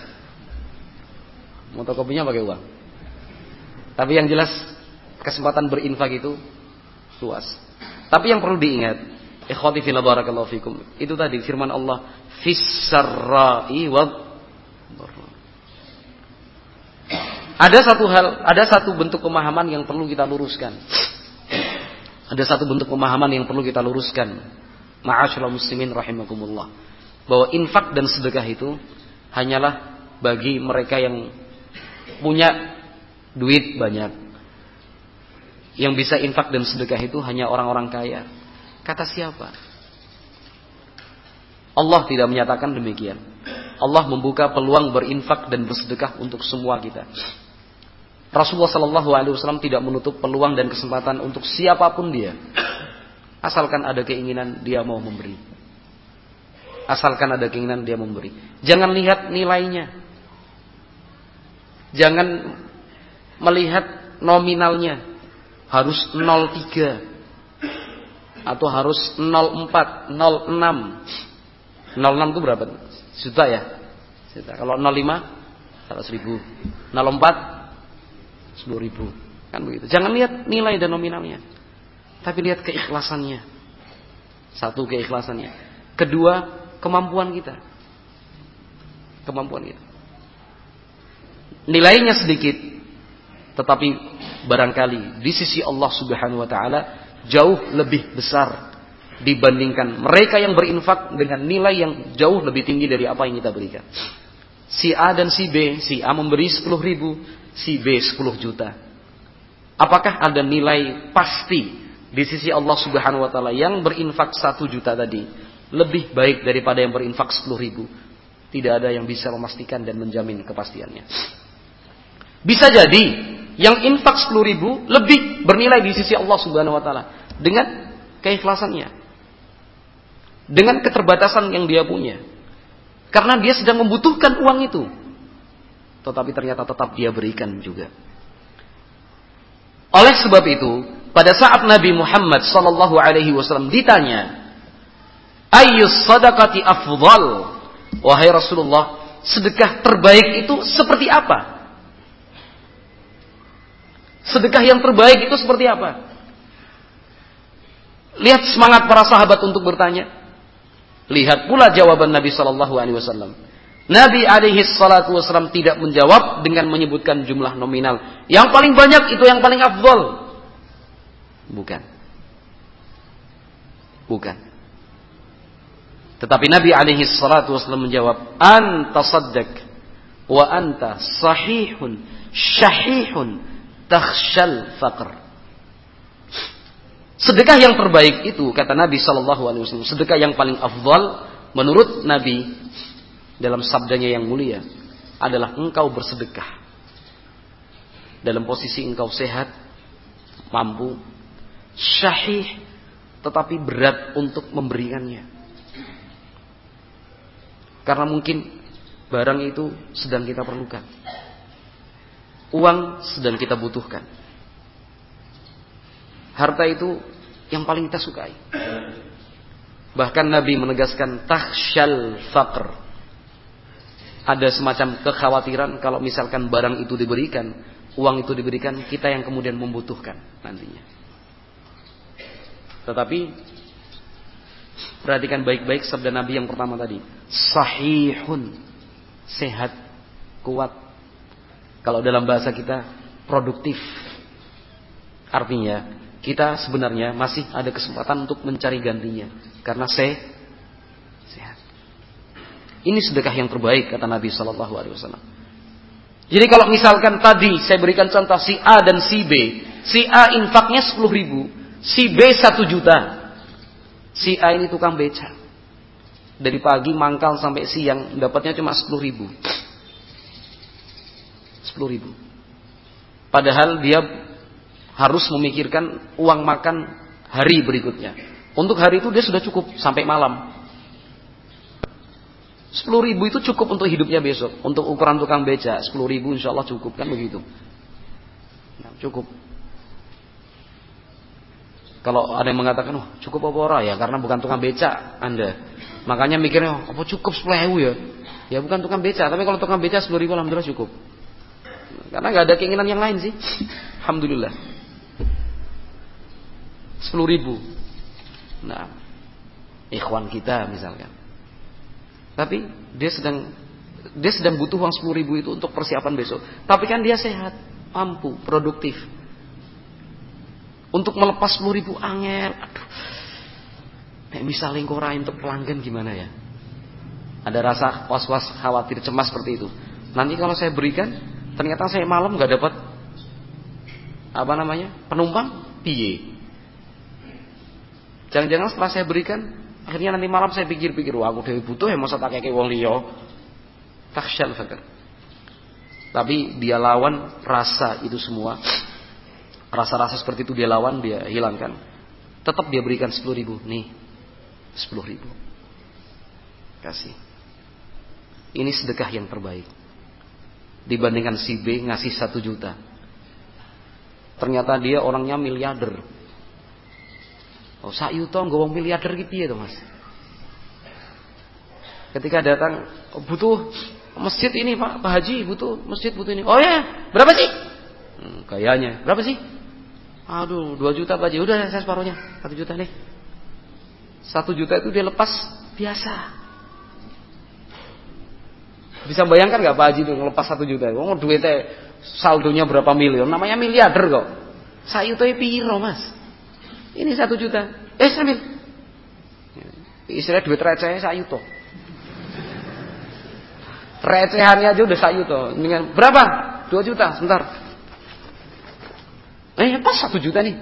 Fotokopinya pakai uang. Tapi yang jelas kesempatan berinfak itu luas. Tapi yang perlu diingat, ikhwati fillah barakallahu fikum, itu tadi firman Allah, fis-sarra'i wad. Ada satu bentuk pemahaman yang perlu kita luruskan. Ada satu bentuk pemahaman yang perlu kita luruskan. Ma'asyiral muslimin rahimakumullah. Bahwa infak dan sedekah itu hanyalah bagi mereka yang punya duit banyak. Yang bisa infak dan sedekah itu hanya orang-orang kaya. Kata siapa? Allah tidak menyatakan demikian. Allah membuka peluang berinfak dan bersedekah untuk semua kita. Rasulullah SAW tidak menutup peluang dan kesempatan untuk siapapun dia, asalkan ada keinginan dia mau memberi. Asalkan ada keinginan dia memberi. Jangan lihat nilainya. Jangan melihat nominalnya. Harus 03 atau harus 04, 06. 06 itu berapa? Juta ya? Juta. Kalau 05 100.000. 04 10.000. Kan begitu. Jangan lihat nilai dan nominalnya, tapi lihat keikhlasannya. Satu, keikhlasannya. Kedua, kemampuan kita. Kemampuan kita. Nilainya sedikit, tetapi barangkali di sisi Allah Subhanahu wa taala jauh lebih besar dibandingkan mereka yang berinfak dengan nilai yang jauh lebih tinggi dari apa yang kita berikan. Si A dan si B, si A memberi 10.000, si B 10 juta. Apakah ada nilai pasti di sisi Allah Subhanahu wa taala yang berinfak 1 juta tadi lebih baik daripada yang berinfak 10.000? Tidak ada yang bisa memastikan dan menjamin kepastiannya. Bisa jadi yang infak 10.000 lebih bernilai di sisi Allah Subhanahu wa taala dengan keikhlasannya, dengan keterbatasan yang dia punya. Karena dia sedang membutuhkan uang itu, tetapi ternyata tetap dia berikan juga. Oleh sebab itu, pada saat Nabi Muhammad SAW ditanya, ayyus sadaqati afdal, wahai Rasulullah, sedekah terbaik itu seperti apa? Sedekah yang terbaik itu seperti apa? Lihat semangat para sahabat untuk bertanya. Lihat pula jawaban Nabi SAW. Nabi alaihi salatu wasallam tidak menjawab dengan menyebutkan jumlah nominal. Yang paling banyak itu yang paling afdal. Bukan. Tetapi Nabi alaihi salatu wasallam menjawab, anta saddaq wa anta sahihun syahihun takhshal faqr. Sedekah yang terbaik itu, kata Nabi sallallahu alaihi wasallam, sedekah yang paling afdal menurut Nabi dalam sabdanya yang mulia adalah engkau bersedekah dalam posisi engkau sehat, mampu, syahih, tetapi berat untuk memberikannya. Karena mungkin barang itu sedang kita perlukan, uang sedang kita butuhkan, harta itu yang paling kita sukai. Bahkan Nabi menegaskan takhshal faqr. Ada semacam kekhawatiran kalau misalkan barang itu diberikan, uang itu diberikan, kita yang kemudian membutuhkan nantinya. Tetapi perhatikan baik-baik sabda Nabi yang pertama tadi, sahihun, sehat, kuat. Kalau dalam bahasa kita produktif. Artinya kita sebenarnya masih ada kesempatan untuk mencari gantinya karena sehat. Ini sedekah yang terbaik, kata Nabi sallallahu alaihi wasallam. Jadi kalau misalkan tadi saya berikan contoh si A dan si B, si A infaknya 10.000, si B 1 juta. Si A ini tukang beca. Dari pagi mangkal sampai siang dapatnya cuma 10.000. 10.000. Padahal dia harus memikirkan uang makan hari berikutnya. Untuk hari itu dia sudah cukup sampai malam. 10.000 itu cukup untuk hidupnya besok. Untuk ukuran tukang beca 10.000 insya Allah cukup, kan begitu. Nah, cukup. Kalau ada yang mengatakan, cukup apa ora ya, karena bukan tukang beca Anda. Makanya mikirnya, apa cukup 10.000 ya? Ya bukan tukang beca, tapi kalau tukang beca 10.000 alhamdulillah cukup. Karena nggak ada keinginan yang lain sih. Alhamdulillah. 10.000. Nah, ikhwan kita misalkan. Tapi dia sedang butuh uang 10.000 itu untuk persiapan besok. Tapi kan dia sehat, mampu, produktif. Untuk melepas 10.000 angel. Aduh. Nek misalnya korain untuk pelanggan gimana ya? Ada rasa was-was, khawatir, cemas seperti itu. Nanti kalau saya berikan, ternyata saya malam nggak dapat penumpang, piye? Jangan-jangan setelah saya berikan, akhirnya nanti malam saya pikir-pikir, wah aku dewe butuh ya masa tak kayak wong liya. Takhsyal fakir. Tapi dia lawan rasa itu semua. Rasa-rasa seperti itu dia lawan, dia hilangkan. Tetap dia berikan 10.000. Nih, 10.000. Kasih. Ini sedekah yang terbaik. Dibandingkan si B ngasih 1 juta. Ternyata dia orangnya miliarder. Oh, sak yuto nggo wong miliarder iki piye to, Mas? Ketika datang, butuh masjid ini, Pak Haji, butuh masjid, butuh ini. Oh ya, berapa sih? Kayaknya, berapa sih? Aduh, 2 juta Pak Haji. Udah saya separuhnya, 1 juta nih. 1 juta itu dia lepas biasa. Bisa bayangkan nggak Pak Haji itu ngelepas 1 juta? Oh, duitnya saldonya berapa miliar? Namanya miliarder kok. Sak yuto piro, Mas? Ini 1 juta. Sambil. Istilah duit receh sak yuto. Recehannya aja udah sak yuto. Dengan berapa? 2 juta. Sebentar. Pas 1 juta nih.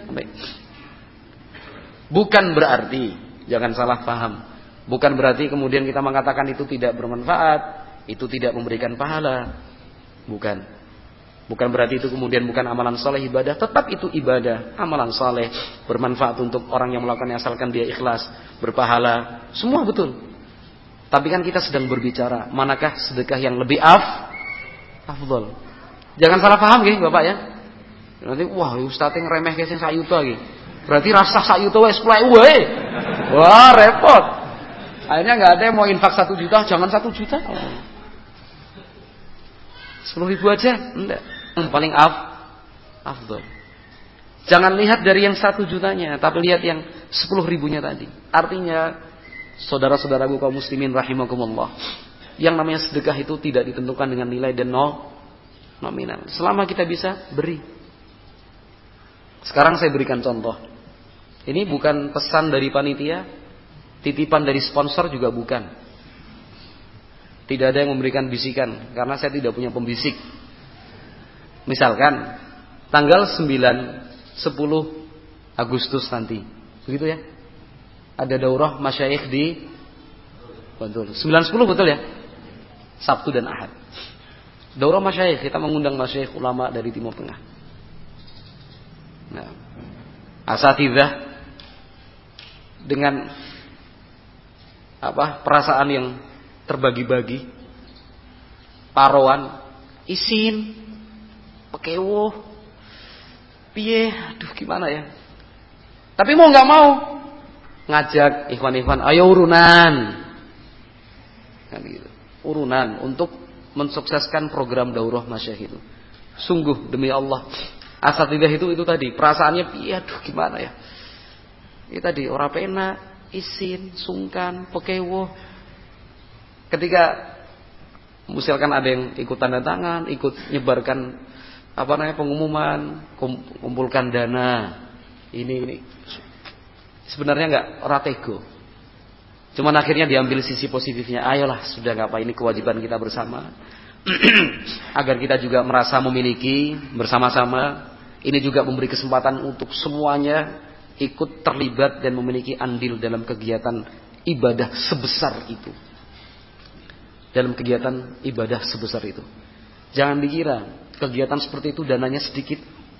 Bukan berarti, jangan salah paham. Bukan berarti kemudian kita mengatakan itu tidak bermanfaat, itu tidak memberikan pahala. Bukan. Bukan berarti itu kemudian bukan amalan soleh, ibadah. Tetap itu ibadah, amalan soleh, bermanfaat untuk orang yang melakukannya asalkan dia ikhlas, berpahala. Semua betul. Tapi kan kita sedang berbicara, manakah sedekah yang lebih afdol. Jangan salah paham ya Bapak ya. Nanti wah ustadz yang remeh kayak sak yuta iki. Berarti rasa sak yuta wis 10.000 wae. Wah, repot. Akhirnya enggak ada yang mau infak 1 juta, jangan 1 juta. 10.000 aja, enggak. Yang paling afdol. Jangan lihat dari yang 1 jutanya, tapi lihat yang 10.000-nya tadi. Artinya, saudara-saudaraku kaum muslimin rahimakumullah, Yang namanya sedekah itu tidak ditentukan dengan nilai dan nominal. Selama kita bisa beri. Sekarang saya berikan contoh. Ini bukan pesan dari panitia, titipan dari sponsor juga bukan. Tidak ada yang memberikan bisikan, karena saya tidak punya pembisik. Misalkan tanggal 9, 10 Agustus nanti, begitu ya? Ada daurah masyayikh di Bantul. 9, 10 betul ya? Sabtu dan Ahad. Daurah masyayikh, kita mengundang masyayikh ulama dari Timur Tengah. Nah, asatidzah dengan perasaan yang terbagi-bagi, parowan, isin, pekewo, piye, aduh gimana ya? Tapi mau nggak mau ngajak ikhwan-ikhwan, ayo urunan, kan gitu. Urunan untuk mensukseskan program daurah masyayikh itu. Sungguh demi Allah, asatidzah itu tadi perasaannya piye, aduh gimana ya? Itu tadi ora pena, isin, sungkan, pekewo. Ketika misalkan ada yang ikut tanda tangan, ikut nyebarkan pengumuman, kumpulkan dana, ini sebenarnya nggak ratego. Cuman akhirnya diambil sisi positifnya. Ayolah, sudah nggak apa, ini kewajiban kita bersama. Agar kita juga merasa memiliki bersama-sama. Ini juga memberi kesempatan untuk semuanya ikut terlibat dan memiliki andil dalam kegiatan ibadah sebesar itu. Dalam kegiatan ibadah sebesar itu. Jangan dikira kegiatan seperti itu dananya sedikit.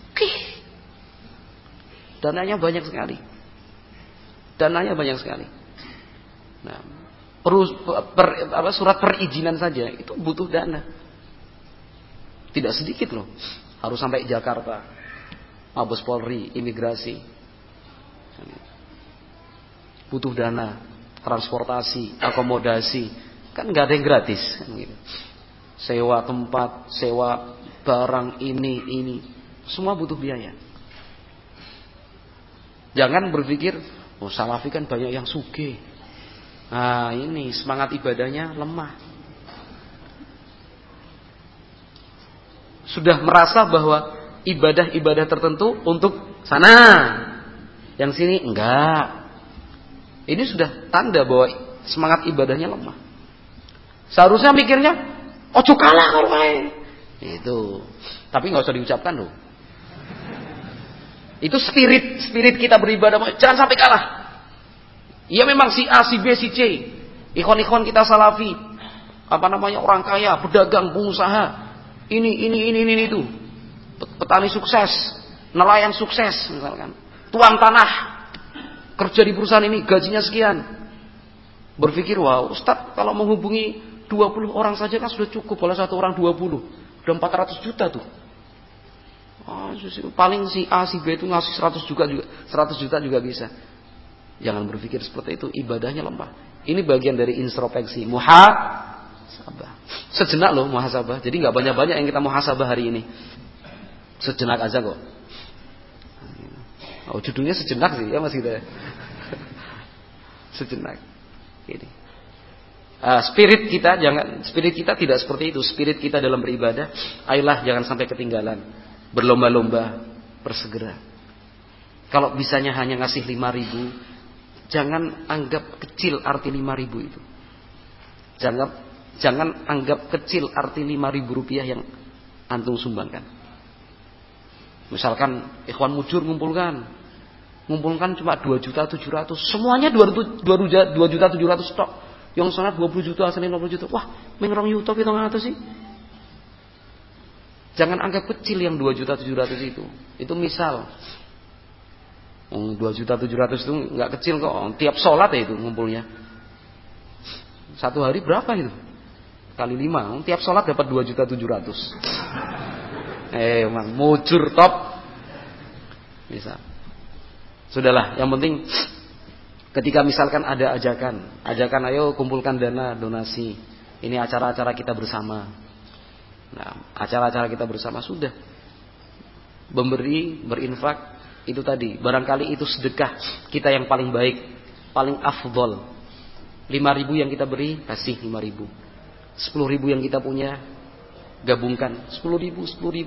Dananya banyak sekali. Dananya banyak sekali. Nah, surat perizinan saja itu butuh dana. Tidak sedikit loh. Harus sampai Jakarta. Mabes Polri, imigrasi. Butuh dana, transportasi, akomodasi. Kan nggak ada yang gratis, kan gitu. Sewa tempat, sewa barang ini, semua butuh biaya. Jangan berpikir, oh salafi kan banyak yang sugih. Nah ini semangat ibadahnya lemah. Sudah merasa bahwa ibadah-ibadah tertentu untuk sana, yang sini enggak. Ini sudah tanda bahwa semangat ibadahnya lemah. Seharusnya mikirnya, ojo kalah kalau main. Itu. Tapi nggak usah diucapkan loh. Itu spirit kita beribadah, jangan sampai kalah. Ya memang si A, si B, si C, ikhwan-ikhwan kita salafi, orang kaya, pedagang, pengusaha, ini itu, petani sukses, nelayan sukses, misalkan, tuan tanah, kerja di perusahaan ini, gajinya sekian. Berpikir, wah Ustaz, kalau menghubungi 20 orang saja kan sudah cukup, kalau satu orang 20, udah 400 juta tuh. Paling si A, si B itu ngasih 100 juta juga bisa. Jangan berpikir seperti itu, ibadahnya lemah. Ini bagian dari introspeksi, muhasabah. Sejenak loh muhasabah. Jadi nggak banyak-banyak yang kita muhasabah hari ini. Sejenak aja kok. Oh, judulnya sejenak sih ya Mas kita. Sejenak. Gini. Spirit kita tidak seperti itu. Spirit kita dalam beribadah, ayolah jangan sampai ketinggalan. Berlomba-lomba, bersegera. Kalau bisanya hanya ngasih 5.000, jangan anggap kecil arti 5.000 itu. Jangan anggap kecil arti 5.000 rupiah yang antum sumbangkan. Misalkan ikhwan mujur ngumpulkan cuma 2.700.000, semuanya 2.700.000 tok. Yang sangat 20 juta, asli 50 juta. Wah, mengrong yuto pitung sih. Jangan anggap kecil yang 2.700.000 itu. Itu misal. 2.700.000 itu nggak kecil kok. Tiap sholat ya itu ngumpulnya. Satu hari berapa itu? Kali 5. Tiap sholat dapat 2.700.000. Emang mujur top. Bisa. Sudahlah, yang penting ketika misalkan ada ajakan ayo kumpulkan dana donasi. Ini acara-acara kita bersama. Nah, acara-acara kita bersama sudah. Memberi, berinfak, itu tadi. Barangkali itu sedekah kita yang paling baik, paling afdol. 5.000 yang kita beri, kasih 5.000. 10.000 yang kita punya, gabungkan 10.000.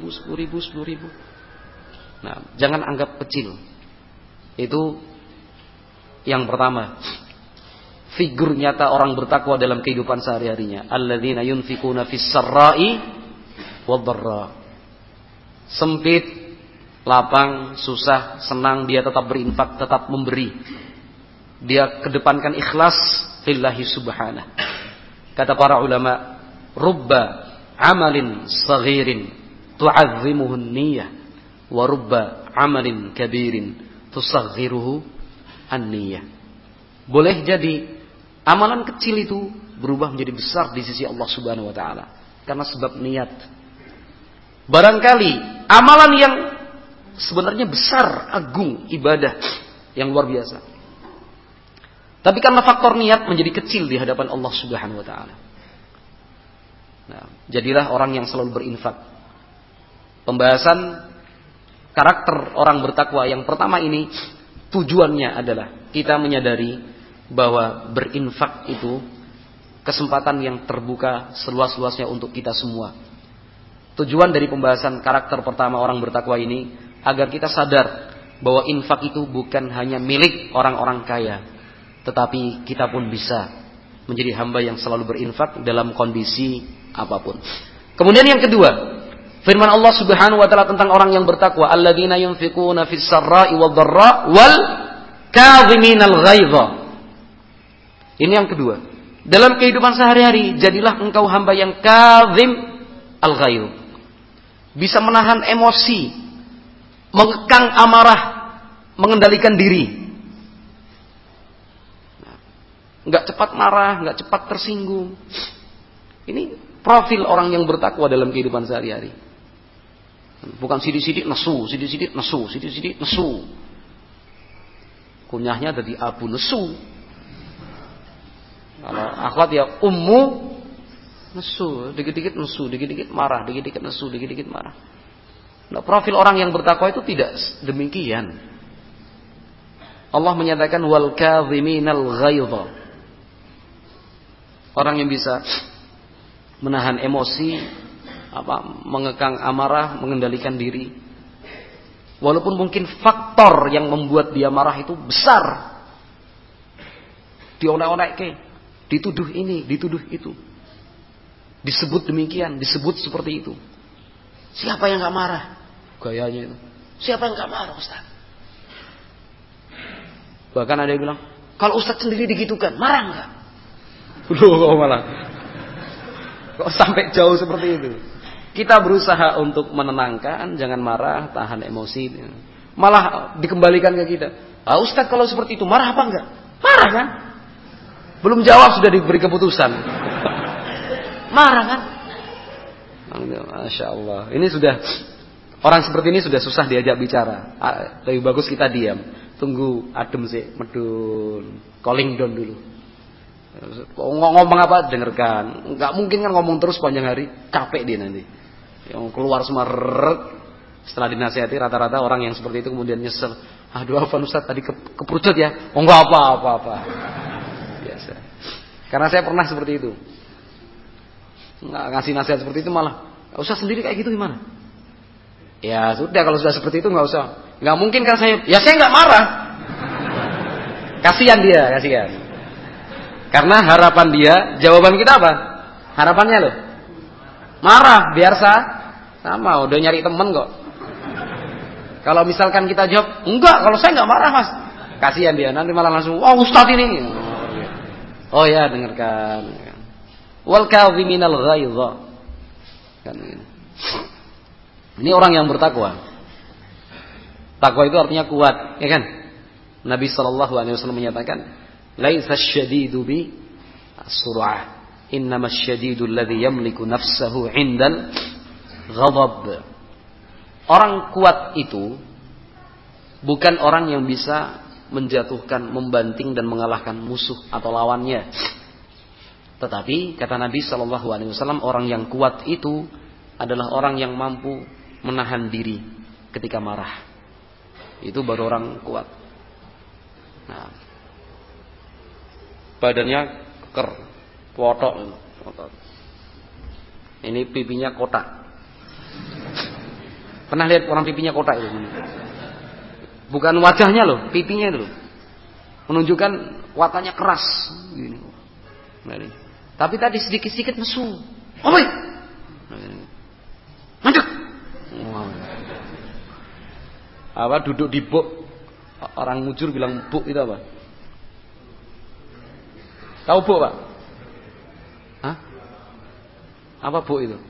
Nah, jangan anggap kecil. Itu yang pertama. Figur nyata orang bertakwa dalam kehidupan sehari-harinya. Alladzina yunfikuna fis sarra'i wad-dharra. Sempit, lapang, susah, senang, dia tetap berinfak, tetap memberi. Dia kedepankan ikhlas lillahi subhanahu. Kata para ulama, rubba amalin saghirin tu'azzimuhu an-niyyah wa rubba amalin kabirin tusaghiruhu an-niyyah. Boleh jadi amalan kecil itu berubah menjadi besar di sisi Allah Subhanahu wa taala karena sebab niat. Barangkali amalan yang sebenarnya besar, agung, ibadah yang luar biasa, tapi karena faktor niat menjadi kecil di hadapan Allah Subhanahu wa taala. Nah, jadilah orang yang selalu berinfak. Pembahasan karakter orang bertakwa yang pertama ini tujuannya adalah kita menyadari bahwa berinfak itu kesempatan yang terbuka seluas-luasnya untuk kita semua. Tujuan dari pembahasan karakter pertama orang bertakwa ini agar kita sadar bahwa infak itu bukan hanya milik orang-orang kaya, tetapi kita pun bisa menjadi hamba yang selalu berinfak dalam kondisi apapun. Kemudian yang kedua, firman Allah Subhanahu wa taala tentang orang yang bertakwa, alladzina yunfikuna fis sarra'i wad-dharra wal kadhiminal ghaidha. Ini yang kedua. Dalam kehidupan sehari-hari, jadilah engkau hamba yang kadhim al-ghaidh. Bisa menahan emosi, mengekang amarah, mengendalikan diri. Enggak cepat marah, enggak cepat tersinggung. Ini profil orang yang bertakwa dalam kehidupan sehari-hari. Bukan sidik-sidik nesu, sidik-sidik nesu, sidik-sidik nesu. Kunyahnya jadi abu nesu. Kalau akhwat ya ummu nesu, dikit-dikit nesu, dikit-dikit marah, dikit-dikit nesu, dikit-dikit marah. Nah, profil orang yang bertakwa itu tidak demikian. Allah menyatakan wal kadhiminal ghaidha. Orang yang bisa menahan emosi, mengekang amarah, mengendalikan diri. Walaupun mungkin faktor yang membuat dia marah itu besar. Dionek-onek, dituduh ini, dituduh itu. Disebut demikian, disebut seperti itu. Siapa yang gak marah? Gayanya itu. Siapa yang gak marah, Ustaz? Bahkan ada yang bilang, kalau Ustaz sendiri digitukan, marah gak? Loh, kok malah kok sampai jauh seperti itu. Kita berusaha untuk menenangkan, jangan marah, tahan emosi. Malah dikembalikan ke kita. Ustaz kalau seperti itu marah apa enggak? Marah kan? Belum jawab sudah diberi keputusan. Marah kan? Masya Allah. Ini sudah, orang seperti ini sudah susah diajak bicara. Lebih bagus kita diam. Tunggu adem sih, medun. Calling down dulu. Ngomong apa dengarkan. Enggak mungkin kan ngomong terus panjang hari, capek dia nanti. Yang keluar semua setelah dinasihati rata-rata orang yang seperti itu kemudian nyesel. Aduh apa Ustaz tadi keperucut ya? Oh enggak apa-apa. Biasa. Karena saya pernah seperti itu. Enggak ngasih nasihat seperti itu malah Ustaz sendiri kayak gitu gimana? Ya sudah kalau sudah seperti itu enggak usah. Enggak mungkin kan saya enggak marah. Kasihan dia, kasihan. Karena harapan dia, jawaban kita apa? Harapannya loh, marah, biar sama, udah nyari temen kok. Kalau misalkan kita jawab, enggak, kalau saya enggak marah mas, kasihan dia, nanti malah langsung, Ustadz ini. Oh ya, dengarkan. Wal kadhiminal ghaidha. Ini orang yang bertakwa. Takwa itu artinya kuat, ya kan? Nabi SAW menyatakan, laisa syadidu bi as-sur'ah, innama syadidu alladhi yamliku nafsahu 'indal ghadab. Orang kuat itu bukan orang yang bisa menjatuhkan, membanting dan mengalahkan musuh atau lawannya. Tetapi kata Nabi SAW, orang yang kuat itu adalah orang yang mampu menahan diri ketika marah. Itu baru orang kuat. Nah, badannya keker, potok. Ini pipinya kotak. Pernah lihat orang pipinya kotak itu? Bukan wajahnya loh, pipinya itu loh. Menunjukkan wataknya keras. Gini. Tapi tadi sedikit-sedikit nesu. Oi! Mandek! Apa duduk di buk. Orang mujur bilang buk itu apa? Tahu buk, Pak? Hah? Apa buk itu?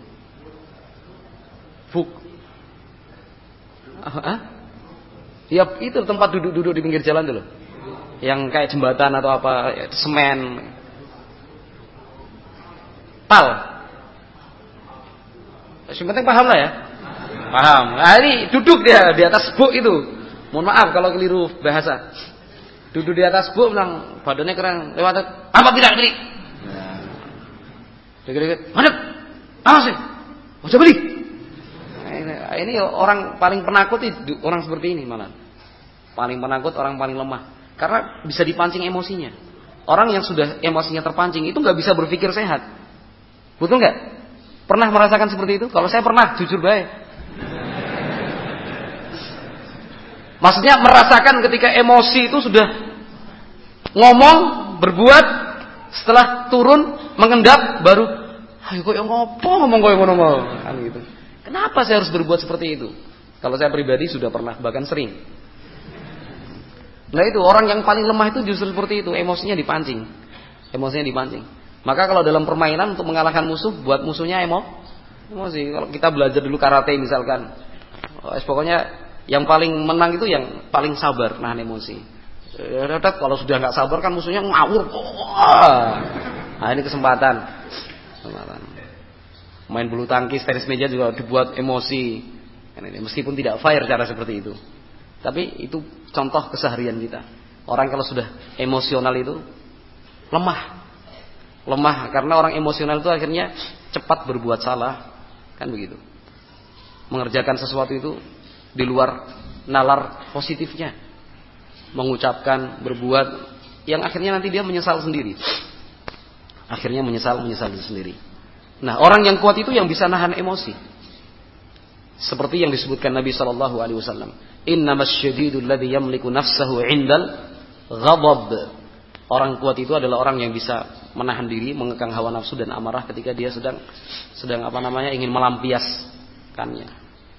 Buk. Hah? Ya itu tempat duduk-duduk di pinggir jalan itu loh. Yang kayak jembatan atau apa, semen. Pal. Yang penting paham lah ya. Paham. Nah ini duduk dia di atas buk itu. Mohon maaf kalau keliru bahasa. Duduk di atas buk bilang badannya keren. Lewat apa tidak beli? Dikit-dikit. Mana? Awas sih. Mau coba beli. Ini orang paling penakut itu orang seperti ini malah. Paling penakut orang paling lemah. Karena bisa dipancing emosinya. Orang yang sudah emosinya terpancing itu nggak bisa berpikir sehat. Betul nggak? Pernah merasakan seperti itu? Kalau saya pernah, jujur baik. Maksudnya merasakan ketika emosi itu sudah ngomong, berbuat, setelah turun mengendap baru, ayo kok ngopo ngomong kok ngono kan gitu. Kenapa saya harus berbuat seperti itu? Kalau saya pribadi sudah pernah, bahkan sering. Nah itu orang yang paling lemah itu justru seperti itu, emosinya dipancing. Emosinya dipancing. Maka kalau dalam permainan untuk mengalahkan musuh, buat musuhnya emosi. Kalau kita belajar dulu karate misalkan, pokoknya yang paling menang itu yang paling sabar nahan emosi. Kalau sudah nggak sabar kan musuhnya ngawur. Nah ini kesempatan. Main bulu tangkis, tenis meja juga dibuat emosi. Meskipun tidak fair cara seperti itu. Tapi itu contoh keseharian kita. Orang kalau sudah emosional itu lemah karena orang emosional itu akhirnya cepat berbuat salah, kan begitu. Mengerjakan sesuatu itu di luar nalar positifnya, mengucapkan, berbuat yang akhirnya nanti dia menyesal sendiri. Akhirnya menyesal sendiri. Nah, orang yang kuat itu yang bisa nahan emosi. Seperti yang disebutkan Nabi sallallahu alaihi wasallam, "Innamasy syadidul ladzi yamliku nafsahu 'indal ghadab." Orang kuat itu adalah orang yang bisa menahan diri, mengekang hawa nafsu dan amarah ketika dia sedang ingin melampiaskannya.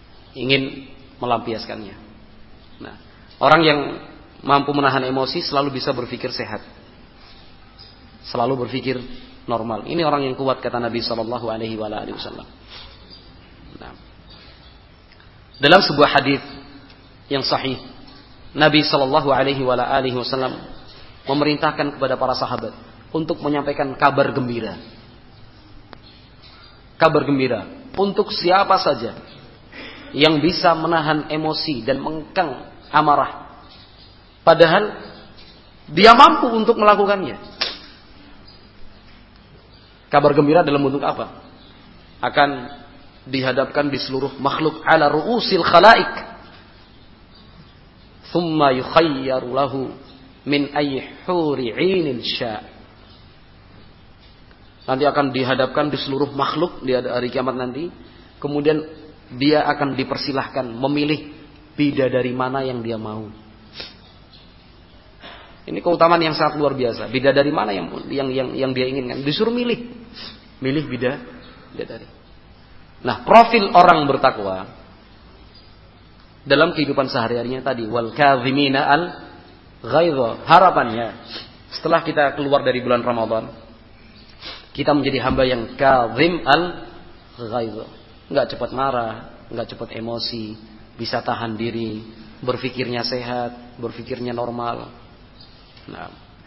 Nah, orang yang mampu menahan emosi selalu bisa berpikir sehat. Selalu berpikir normal. Ini orang yang kuat kata Nabi sallallahu alaihi wasallam. Nah, dalam sebuah hadis yang sahih, Nabi sallallahu alaihi wasallam memerintahkan kepada para sahabat untuk menyampaikan kabar gembira. Kabar gembira untuk siapa saja yang bisa menahan emosi dan mengekang amarah. Padahal dia mampu untuk melakukannya. Kabar gembira dalam bentuk apa? Akan dihadapkan di seluruh makhluk ala ru'usil khalaik. Thumma yukhayyaru lahu min ayyi huri 'ainin sya'. Nanti akan dihadapkan di seluruh makhluk di hari kiamat nanti. Kemudian dia akan dipersilahkan memilih bidadari mana yang dia mau. Ini keutamaan yang sangat luar biasa. Bidadari mana yang dia inginkan, disuruh milih bidadari. Nah, profil orang bertakwa dalam kehidupan sehari-harinya tadi, wal kadhimina al ghaidha, harapannya setelah kita keluar dari bulan Ramadan, kita menjadi hamba yang kadhim al ghaidha, enggak cepat marah, enggak cepat emosi, bisa tahan diri, berpikirnya sehat, berpikirnya normal. Nah,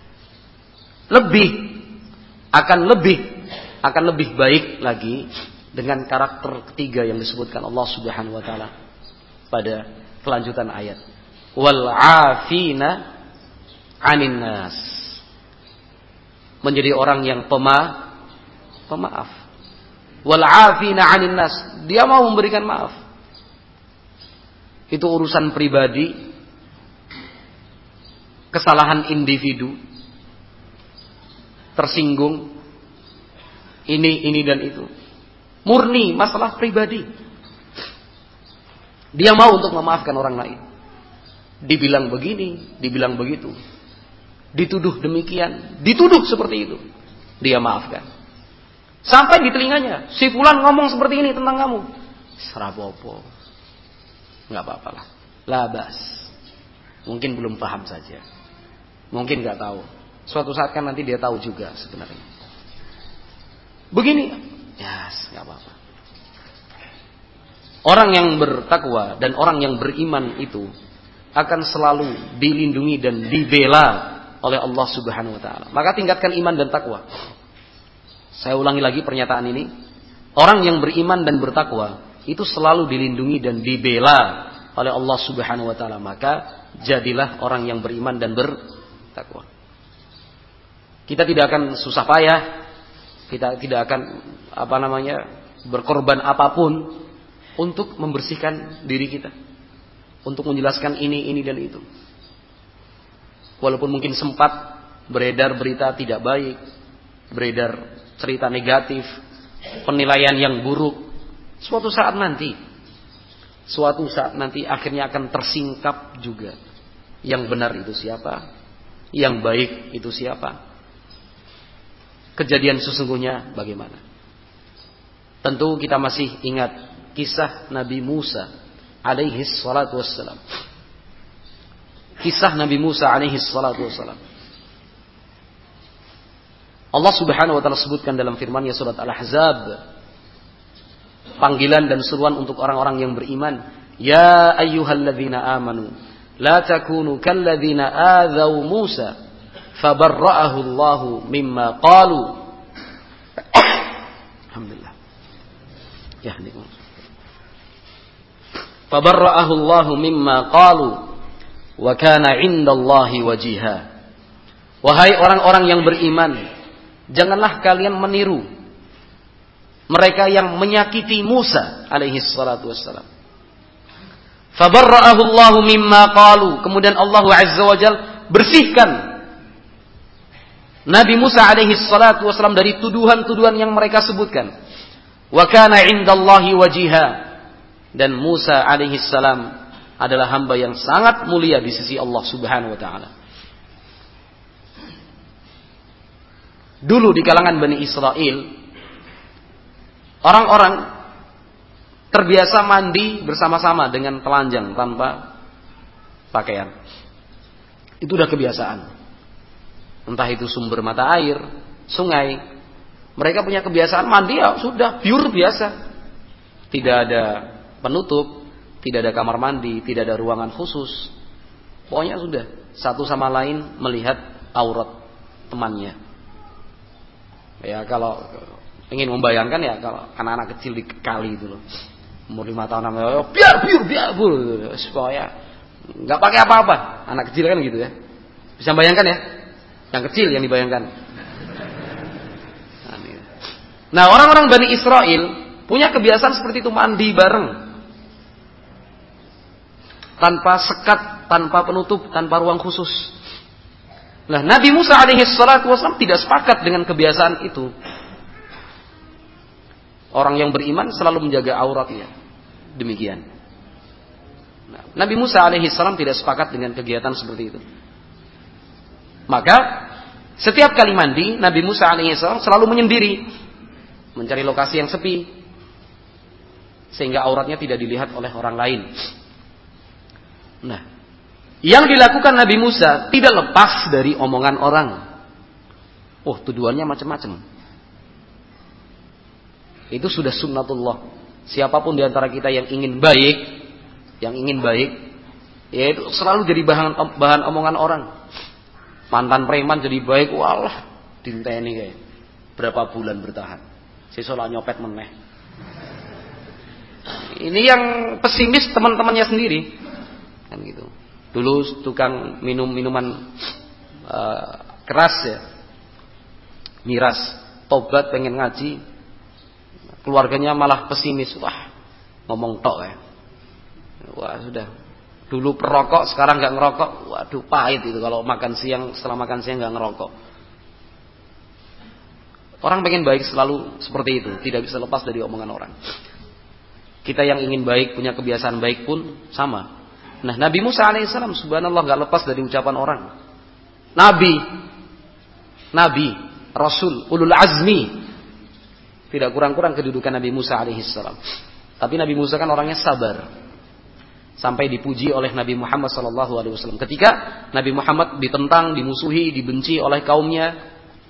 akan lebih baik lagi dengan karakter ketiga yang disebutkan Allah Subhanahu wa taala pada kelanjutan ayat. Wal 'afina 'anin nas. Menjadi orang yang pemaaf. Wal 'afina 'anin nas. Dia mau memberikan maaf. Itu urusan pribadi, kesalahan individu, tersinggung, ini dan itu. Murni masalah pribadi. Dia mau untuk memaafkan orang lain. Dibilang begini, dibilang begitu. Dituduh demikian, dituduh seperti itu. Dia maafkan. Sampai di telinganya, si fulan ngomong seperti ini tentang kamu. Serabopo. Enggak apa-apalah. Labas. Mungkin belum paham saja. Mungkin enggak tahu. Suatu saat kan nanti dia tahu juga sebenarnya. Begini, enggak apa-apa. Orang yang bertakwa dan orang yang beriman itu akan selalu dilindungi dan dibela oleh Allah Subhanahu wa taala. Maka tingkatkan iman dan takwa. Saya ulangi lagi pernyataan ini. Orang yang beriman dan bertakwa itu selalu dilindungi dan dibela oleh Allah Subhanahu wa taala. Maka jadilah orang yang beriman dan bertakwa. Kita tidak akan susah payah, kita tidak akan berkorban apapun untuk membersihkan diri kita, untuk menjelaskan ini dan itu. Walaupun mungkin sempat beredar berita tidak baik, beredar cerita negatif, penilaian yang buruk, suatu saat nanti akhirnya akan tersingkap juga. Yang benar itu siapa? Yang baik itu siapa? Kejadian sesungguhnya bagaimana? Tentu kita masih ingat kisah Nabi Musa alaihi salatu wassalam. Kisah Nabi Musa alaihi salatu wassalam. Allah Subhanahu wa taala sebutkan dalam firman-Nya surat Al-Ahzab. Panggilan dan seruan untuk orang-orang yang beriman. Ya ayyuhalladzina amanu la takunu kalladzina adzaw Musa fabarra'ahu Allahu mimma qalu. Alhamdulillah. Ya, nikmat. Fabarra'ahu Allahu mimma qalu wa kana 'indallahi wajiha. Wahai orang-orang yang beriman, janganlah kalian meniru mereka yang menyakiti Musa alaihi salatu wassalam. Fabarra'ahu Allahu mimma qalu. Kemudian Allah Azza wa Jalla bersihkan Nabi Musa alaihi salatu wassalam dari tuduhan-tuduhan yang mereka sebutkan. Wa kana 'indallahi wajiha. Dan Musa alaihi salam adalah hamba yang sangat mulia di sisi Allah Subhanahu wa taala. Dulu di kalangan Bani Israel, orang-orang terbiasa mandi bersama-sama dengan telanjang tanpa pakaian. Itu udah kebiasaan. Entah itu sumber mata air, sungai. Mereka punya kebiasaan mandi ya sudah pure biasa. Tidak ada penutup, tidak ada kamar mandi, tidak ada ruangan khusus. Pokoknya sudah satu sama lain melihat aurat temannya. Ya kalau ingin membayangkan ya kalau anak-anak kecil di kali itu loh, umur 5 tahun biar supaya nggak pakai apa-apa. Anak kecil kan gitu ya. Bisa bayangkan ya, yang kecil yang dibayangkan. Nah orang-orang Bani Israel punya kebiasaan seperti itu, mandi bareng. Tanpa sekat, tanpa penutup, tanpa ruang khusus. Nah, Nabi Musa alaihi salatu wasallam tidak sepakat dengan kebiasaan itu. Orang yang beriman selalu menjaga auratnya. Demikian. Nah, Nabi Musa alaihi salam tidak sepakat dengan kegiatan seperti itu. Maka setiap kali mandi, Nabi Musa alaihi salam selalu menyendiri, mencari lokasi yang sepi, sehingga auratnya tidak dilihat oleh orang lain. Nah, yang dilakukan Nabi Musa tidak lepas dari omongan orang. Oh, tuduhannya macam-macam. Itu sudah sunnatullah. Siapapun di antara kita yang ingin baik, ya itu selalu jadi bahan omongan orang. Mantan preman jadi baik, walah, dinteni kayak berapa bulan bertahan. Sesolah nyopet meneh. Ini yang pesimis teman-temannya sendiri. Kan gitu. Dulu tukang minuman keras ya, miras, tobat pengen ngaji, keluarganya malah pesimis. Wah, ngomong tok ya. Wah sudah. Dulu perokok, sekarang nggak ngerokok. Waduh pahit itu kalau makan siang, setelah makan siang nggak ngerokok. Orang pengen baik selalu seperti itu, tidak bisa lepas dari omongan orang. Kita yang ingin baik, punya kebiasaan baik pun sama. Nah, Nabi Musa alaihissalam subhanallah gak lepas dari ucapan orang. Nabi, Rasul, ulul azmi. Tidak kurang-kurang kedudukan Nabi Musa alaihissalam. Tapi Nabi Musa kan orangnya sabar. Sampai dipuji oleh Nabi Muhammad SAW. Ketika Nabi Muhammad ditentang, dimusuhi, dibenci oleh kaumnya.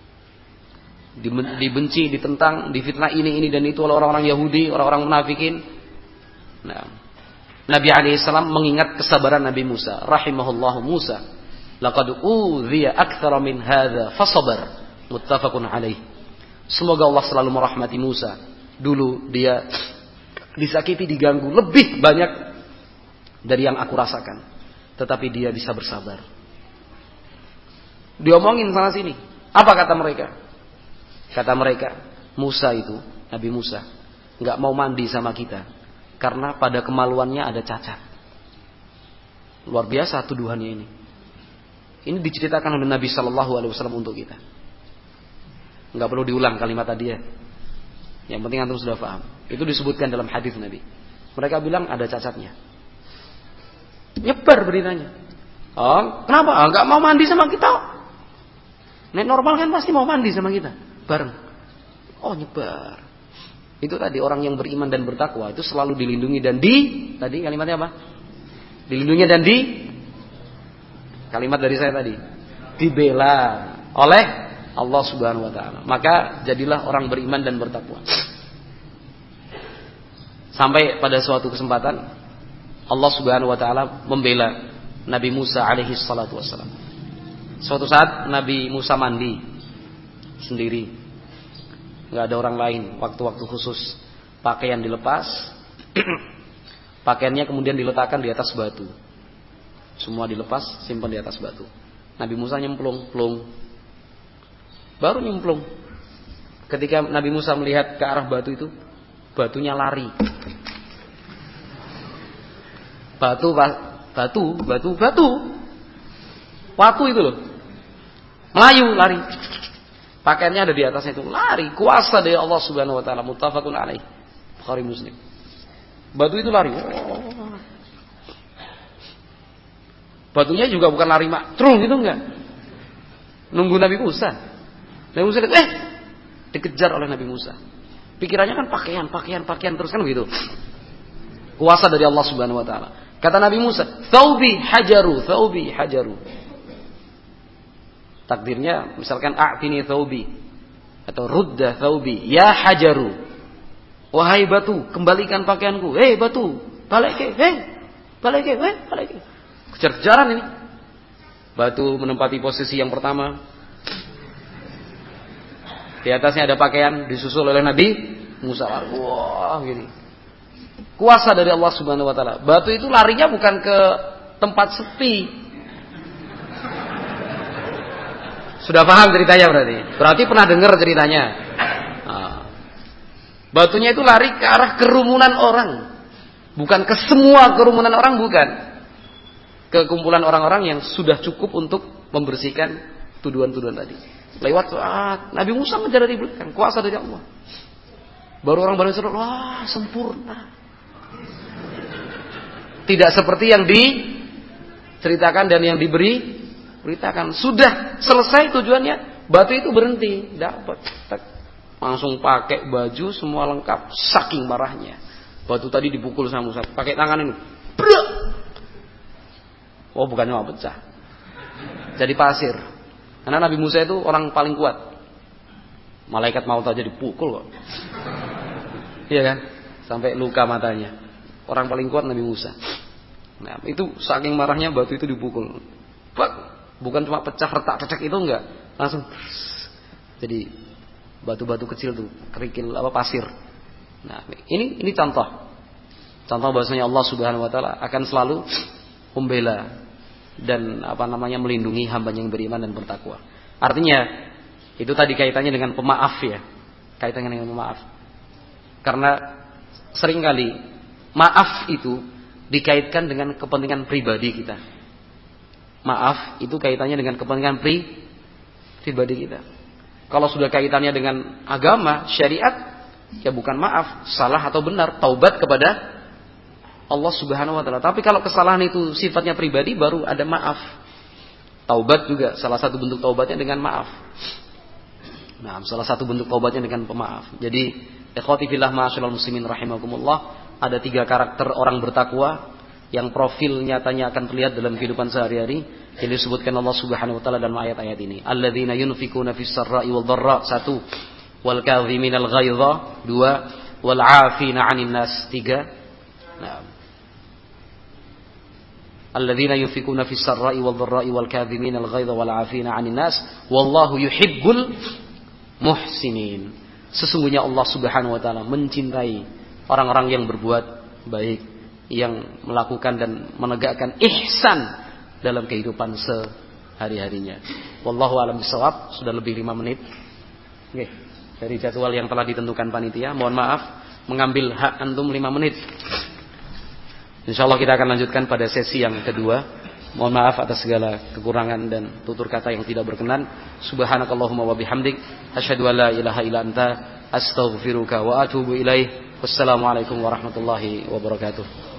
Dibenci, ditentang, difitnah ini dan itu oleh orang-orang Yahudi, orang-orang munafikin. Nah, Nabi alaihissalam mengingat kesabaran Nabi Musa. Rahimahullahu Musa. Laqad udhiya aktsara min hadza fasabar. Muttafaqun alaih. Semoga Allah selalu merahmati Musa. Dulu dia disakiti, diganggu lebih banyak dari yang aku rasakan. Tetapi dia bisa bersabar. Diomongin sana sini. Apa kata mereka? Kata mereka, Musa itu, Nabi Musa, gak mau mandi sama kita. Karena pada kemaluannya ada cacat. Luar biasa tuduhannya ini. Ini diceritakan oleh Nabi SAW untuk kita. Gak perlu diulang kalimat tadi ya. Yang penting antum sudah paham. Itu disebutkan dalam hadis Nabi. Mereka bilang ada cacatnya. Nyebar beritanya. Oh, kenapa? Gak mau mandi sama kita. Nek normal kan pasti mau mandi sama kita. Bareng. Oh, nyebar. Itu tadi orang yang beriman dan bertakwa itu selalu dilindungi dan tadi kalimatnya apa? Dilindungi dan kalimat dari saya tadi. Dibela oleh Allah Subhanahu wa taala. Maka jadilah orang beriman dan bertakwa. Sampai pada suatu kesempatan Allah Subhanahu wa taala membela Nabi Musa alaihi salatu wassalam. Suatu saat Nabi Musa mandi sendiri, nggak ada orang lain, waktu-waktu khusus, pakaian dilepas, pakaiannya kemudian diletakkan di atas batu, semua dilepas, simpan di atas batu. Nabi Musa nyemplung, baru nyemplung. Ketika Nabi Musa melihat ke arah batu itu, batunya lari. Batu itu loh, Melayu lari. Pakaiannya ada di atasnya itu, lari, kuasa dari Allah Subhanahu wa taala. Muttafaqun alaih, Bukhari Muslim. Batu itu lari. Batunya juga bukan lari maktrung gitu enggak. Nunggu Nabi Musa. Nabi Musa dikejar oleh Nabi Musa. Pikirannya kan pakaian terus kan begitu. Kuasa dari Allah Subhanahu wa taala. Kata Nabi Musa, "Thaubi hajaru." Takdirnya misalkan a'tini thawbi atau rudda thawbi ya hajaru, wahai batu kembalikan pakaianku. Batu balik kejar-kejaran ini. Batu menempati posisi yang pertama, di atasnya ada pakaian, disusul oleh Nabi Musa. Wah gini, kuasa dari Allah Subhanahu wa taala. Batu itu larinya bukan ke tempat sepi. Sudah paham ceritanya berarti? Berarti pernah dengar ceritanya. Batunya itu lari ke arah kerumunan orang. Bukan ke semua kerumunan orang, bukan. Ke kumpulan orang-orang yang sudah cukup untuk membersihkan tuduhan-tuduhan tadi. Lewat Nabi Musa mengejar dari belakang, kuasa dari Allah. Baru orang baru seru, wah sempurna. Tidak seperti yang diceritakan dan yang beritakan. Sudah selesai tujuannya, batu itu berhenti, dapat. Langsung pakai baju semua lengkap, saking marahnya. Batu tadi dipukul sama Musa, pakai tangan ini. Oh, bukan cuma pecah. Jadi pasir. Karena Nabi Musa itu orang paling kuat. Malaikat maut aja dipukul kok. Iya kan? Sampai luka matanya. Orang paling kuat Nabi Musa. Nah, itu saking marahnya batu itu dipukul. Bukan cuma pecah, retak, cecek itu enggak, langsung. Jadi batu-batu kecil tuh, kerikil pasir. Nah, ini contoh bahwasanya Allah Subhanahu wa taala akan selalu membela dan melindungi hamba yang beriman dan bertakwa. Artinya itu tadi kaitannya dengan pemaaf ya. Kaitannya dengan pemaaf. Karena seringkali maaf itu dikaitkan dengan kepentingan pribadi kita. Maaf itu kaitannya dengan kepentingan pribadi kita. Kalau sudah kaitannya dengan agama, syariat, ya bukan maaf, salah atau benar, taubat kepada Allah Subhanahu wa taala. Tapi kalau kesalahan itu sifatnya pribadi, baru ada maaf. Taubat juga salah satu bentuk taubatnya dengan maaf. Nah, salah satu bentuk taubatnya dengan pemaaf. Jadi, ikhwati fillah ma'asyiral muslimin rahimakumullah, ada 3 karakter orang bertakwa yang profil nyatanya akan terlihat dalam kehidupan sehari-hari yang disebutkan Allah Subhanahu wa taala dalam ayat-ayat ini. Alladzina yunfikuna fis sarra'i wal dharra, 1, wal kadhiminal ghaidha, 2, wal 'afina 'anil nas, 3. Nah, alladzina yunfikuna fis sarra'i wal dharra'i wal kadhiminal ghaidha wal 'afina 'anil nas wallahu yuhibbul muhsinin. Sesungguhnya Allah Subhanahu wa taala mencintai orang-orang yang berbuat baik, yang melakukan dan menegakkan ihsan dalam kehidupan sehari-harinya. Wallahu a'lam bishawab. Sudah lebih 5 menit. Oke, dari jadwal yang telah ditentukan panitia. Mohon maaf mengambil hak antum 5 menit. Insyaallah kita akan lanjutkan pada sesi yang kedua. Mohon maaf atas segala kekurangan dan tutur kata yang tidak berkenan. Subhanakallahumma wa bihamdik, asyhadu an la ilaha illa anta, astaghfiruka wa atubu ilaih. Wassalamualaikum warahmatullahi wabarakatuh.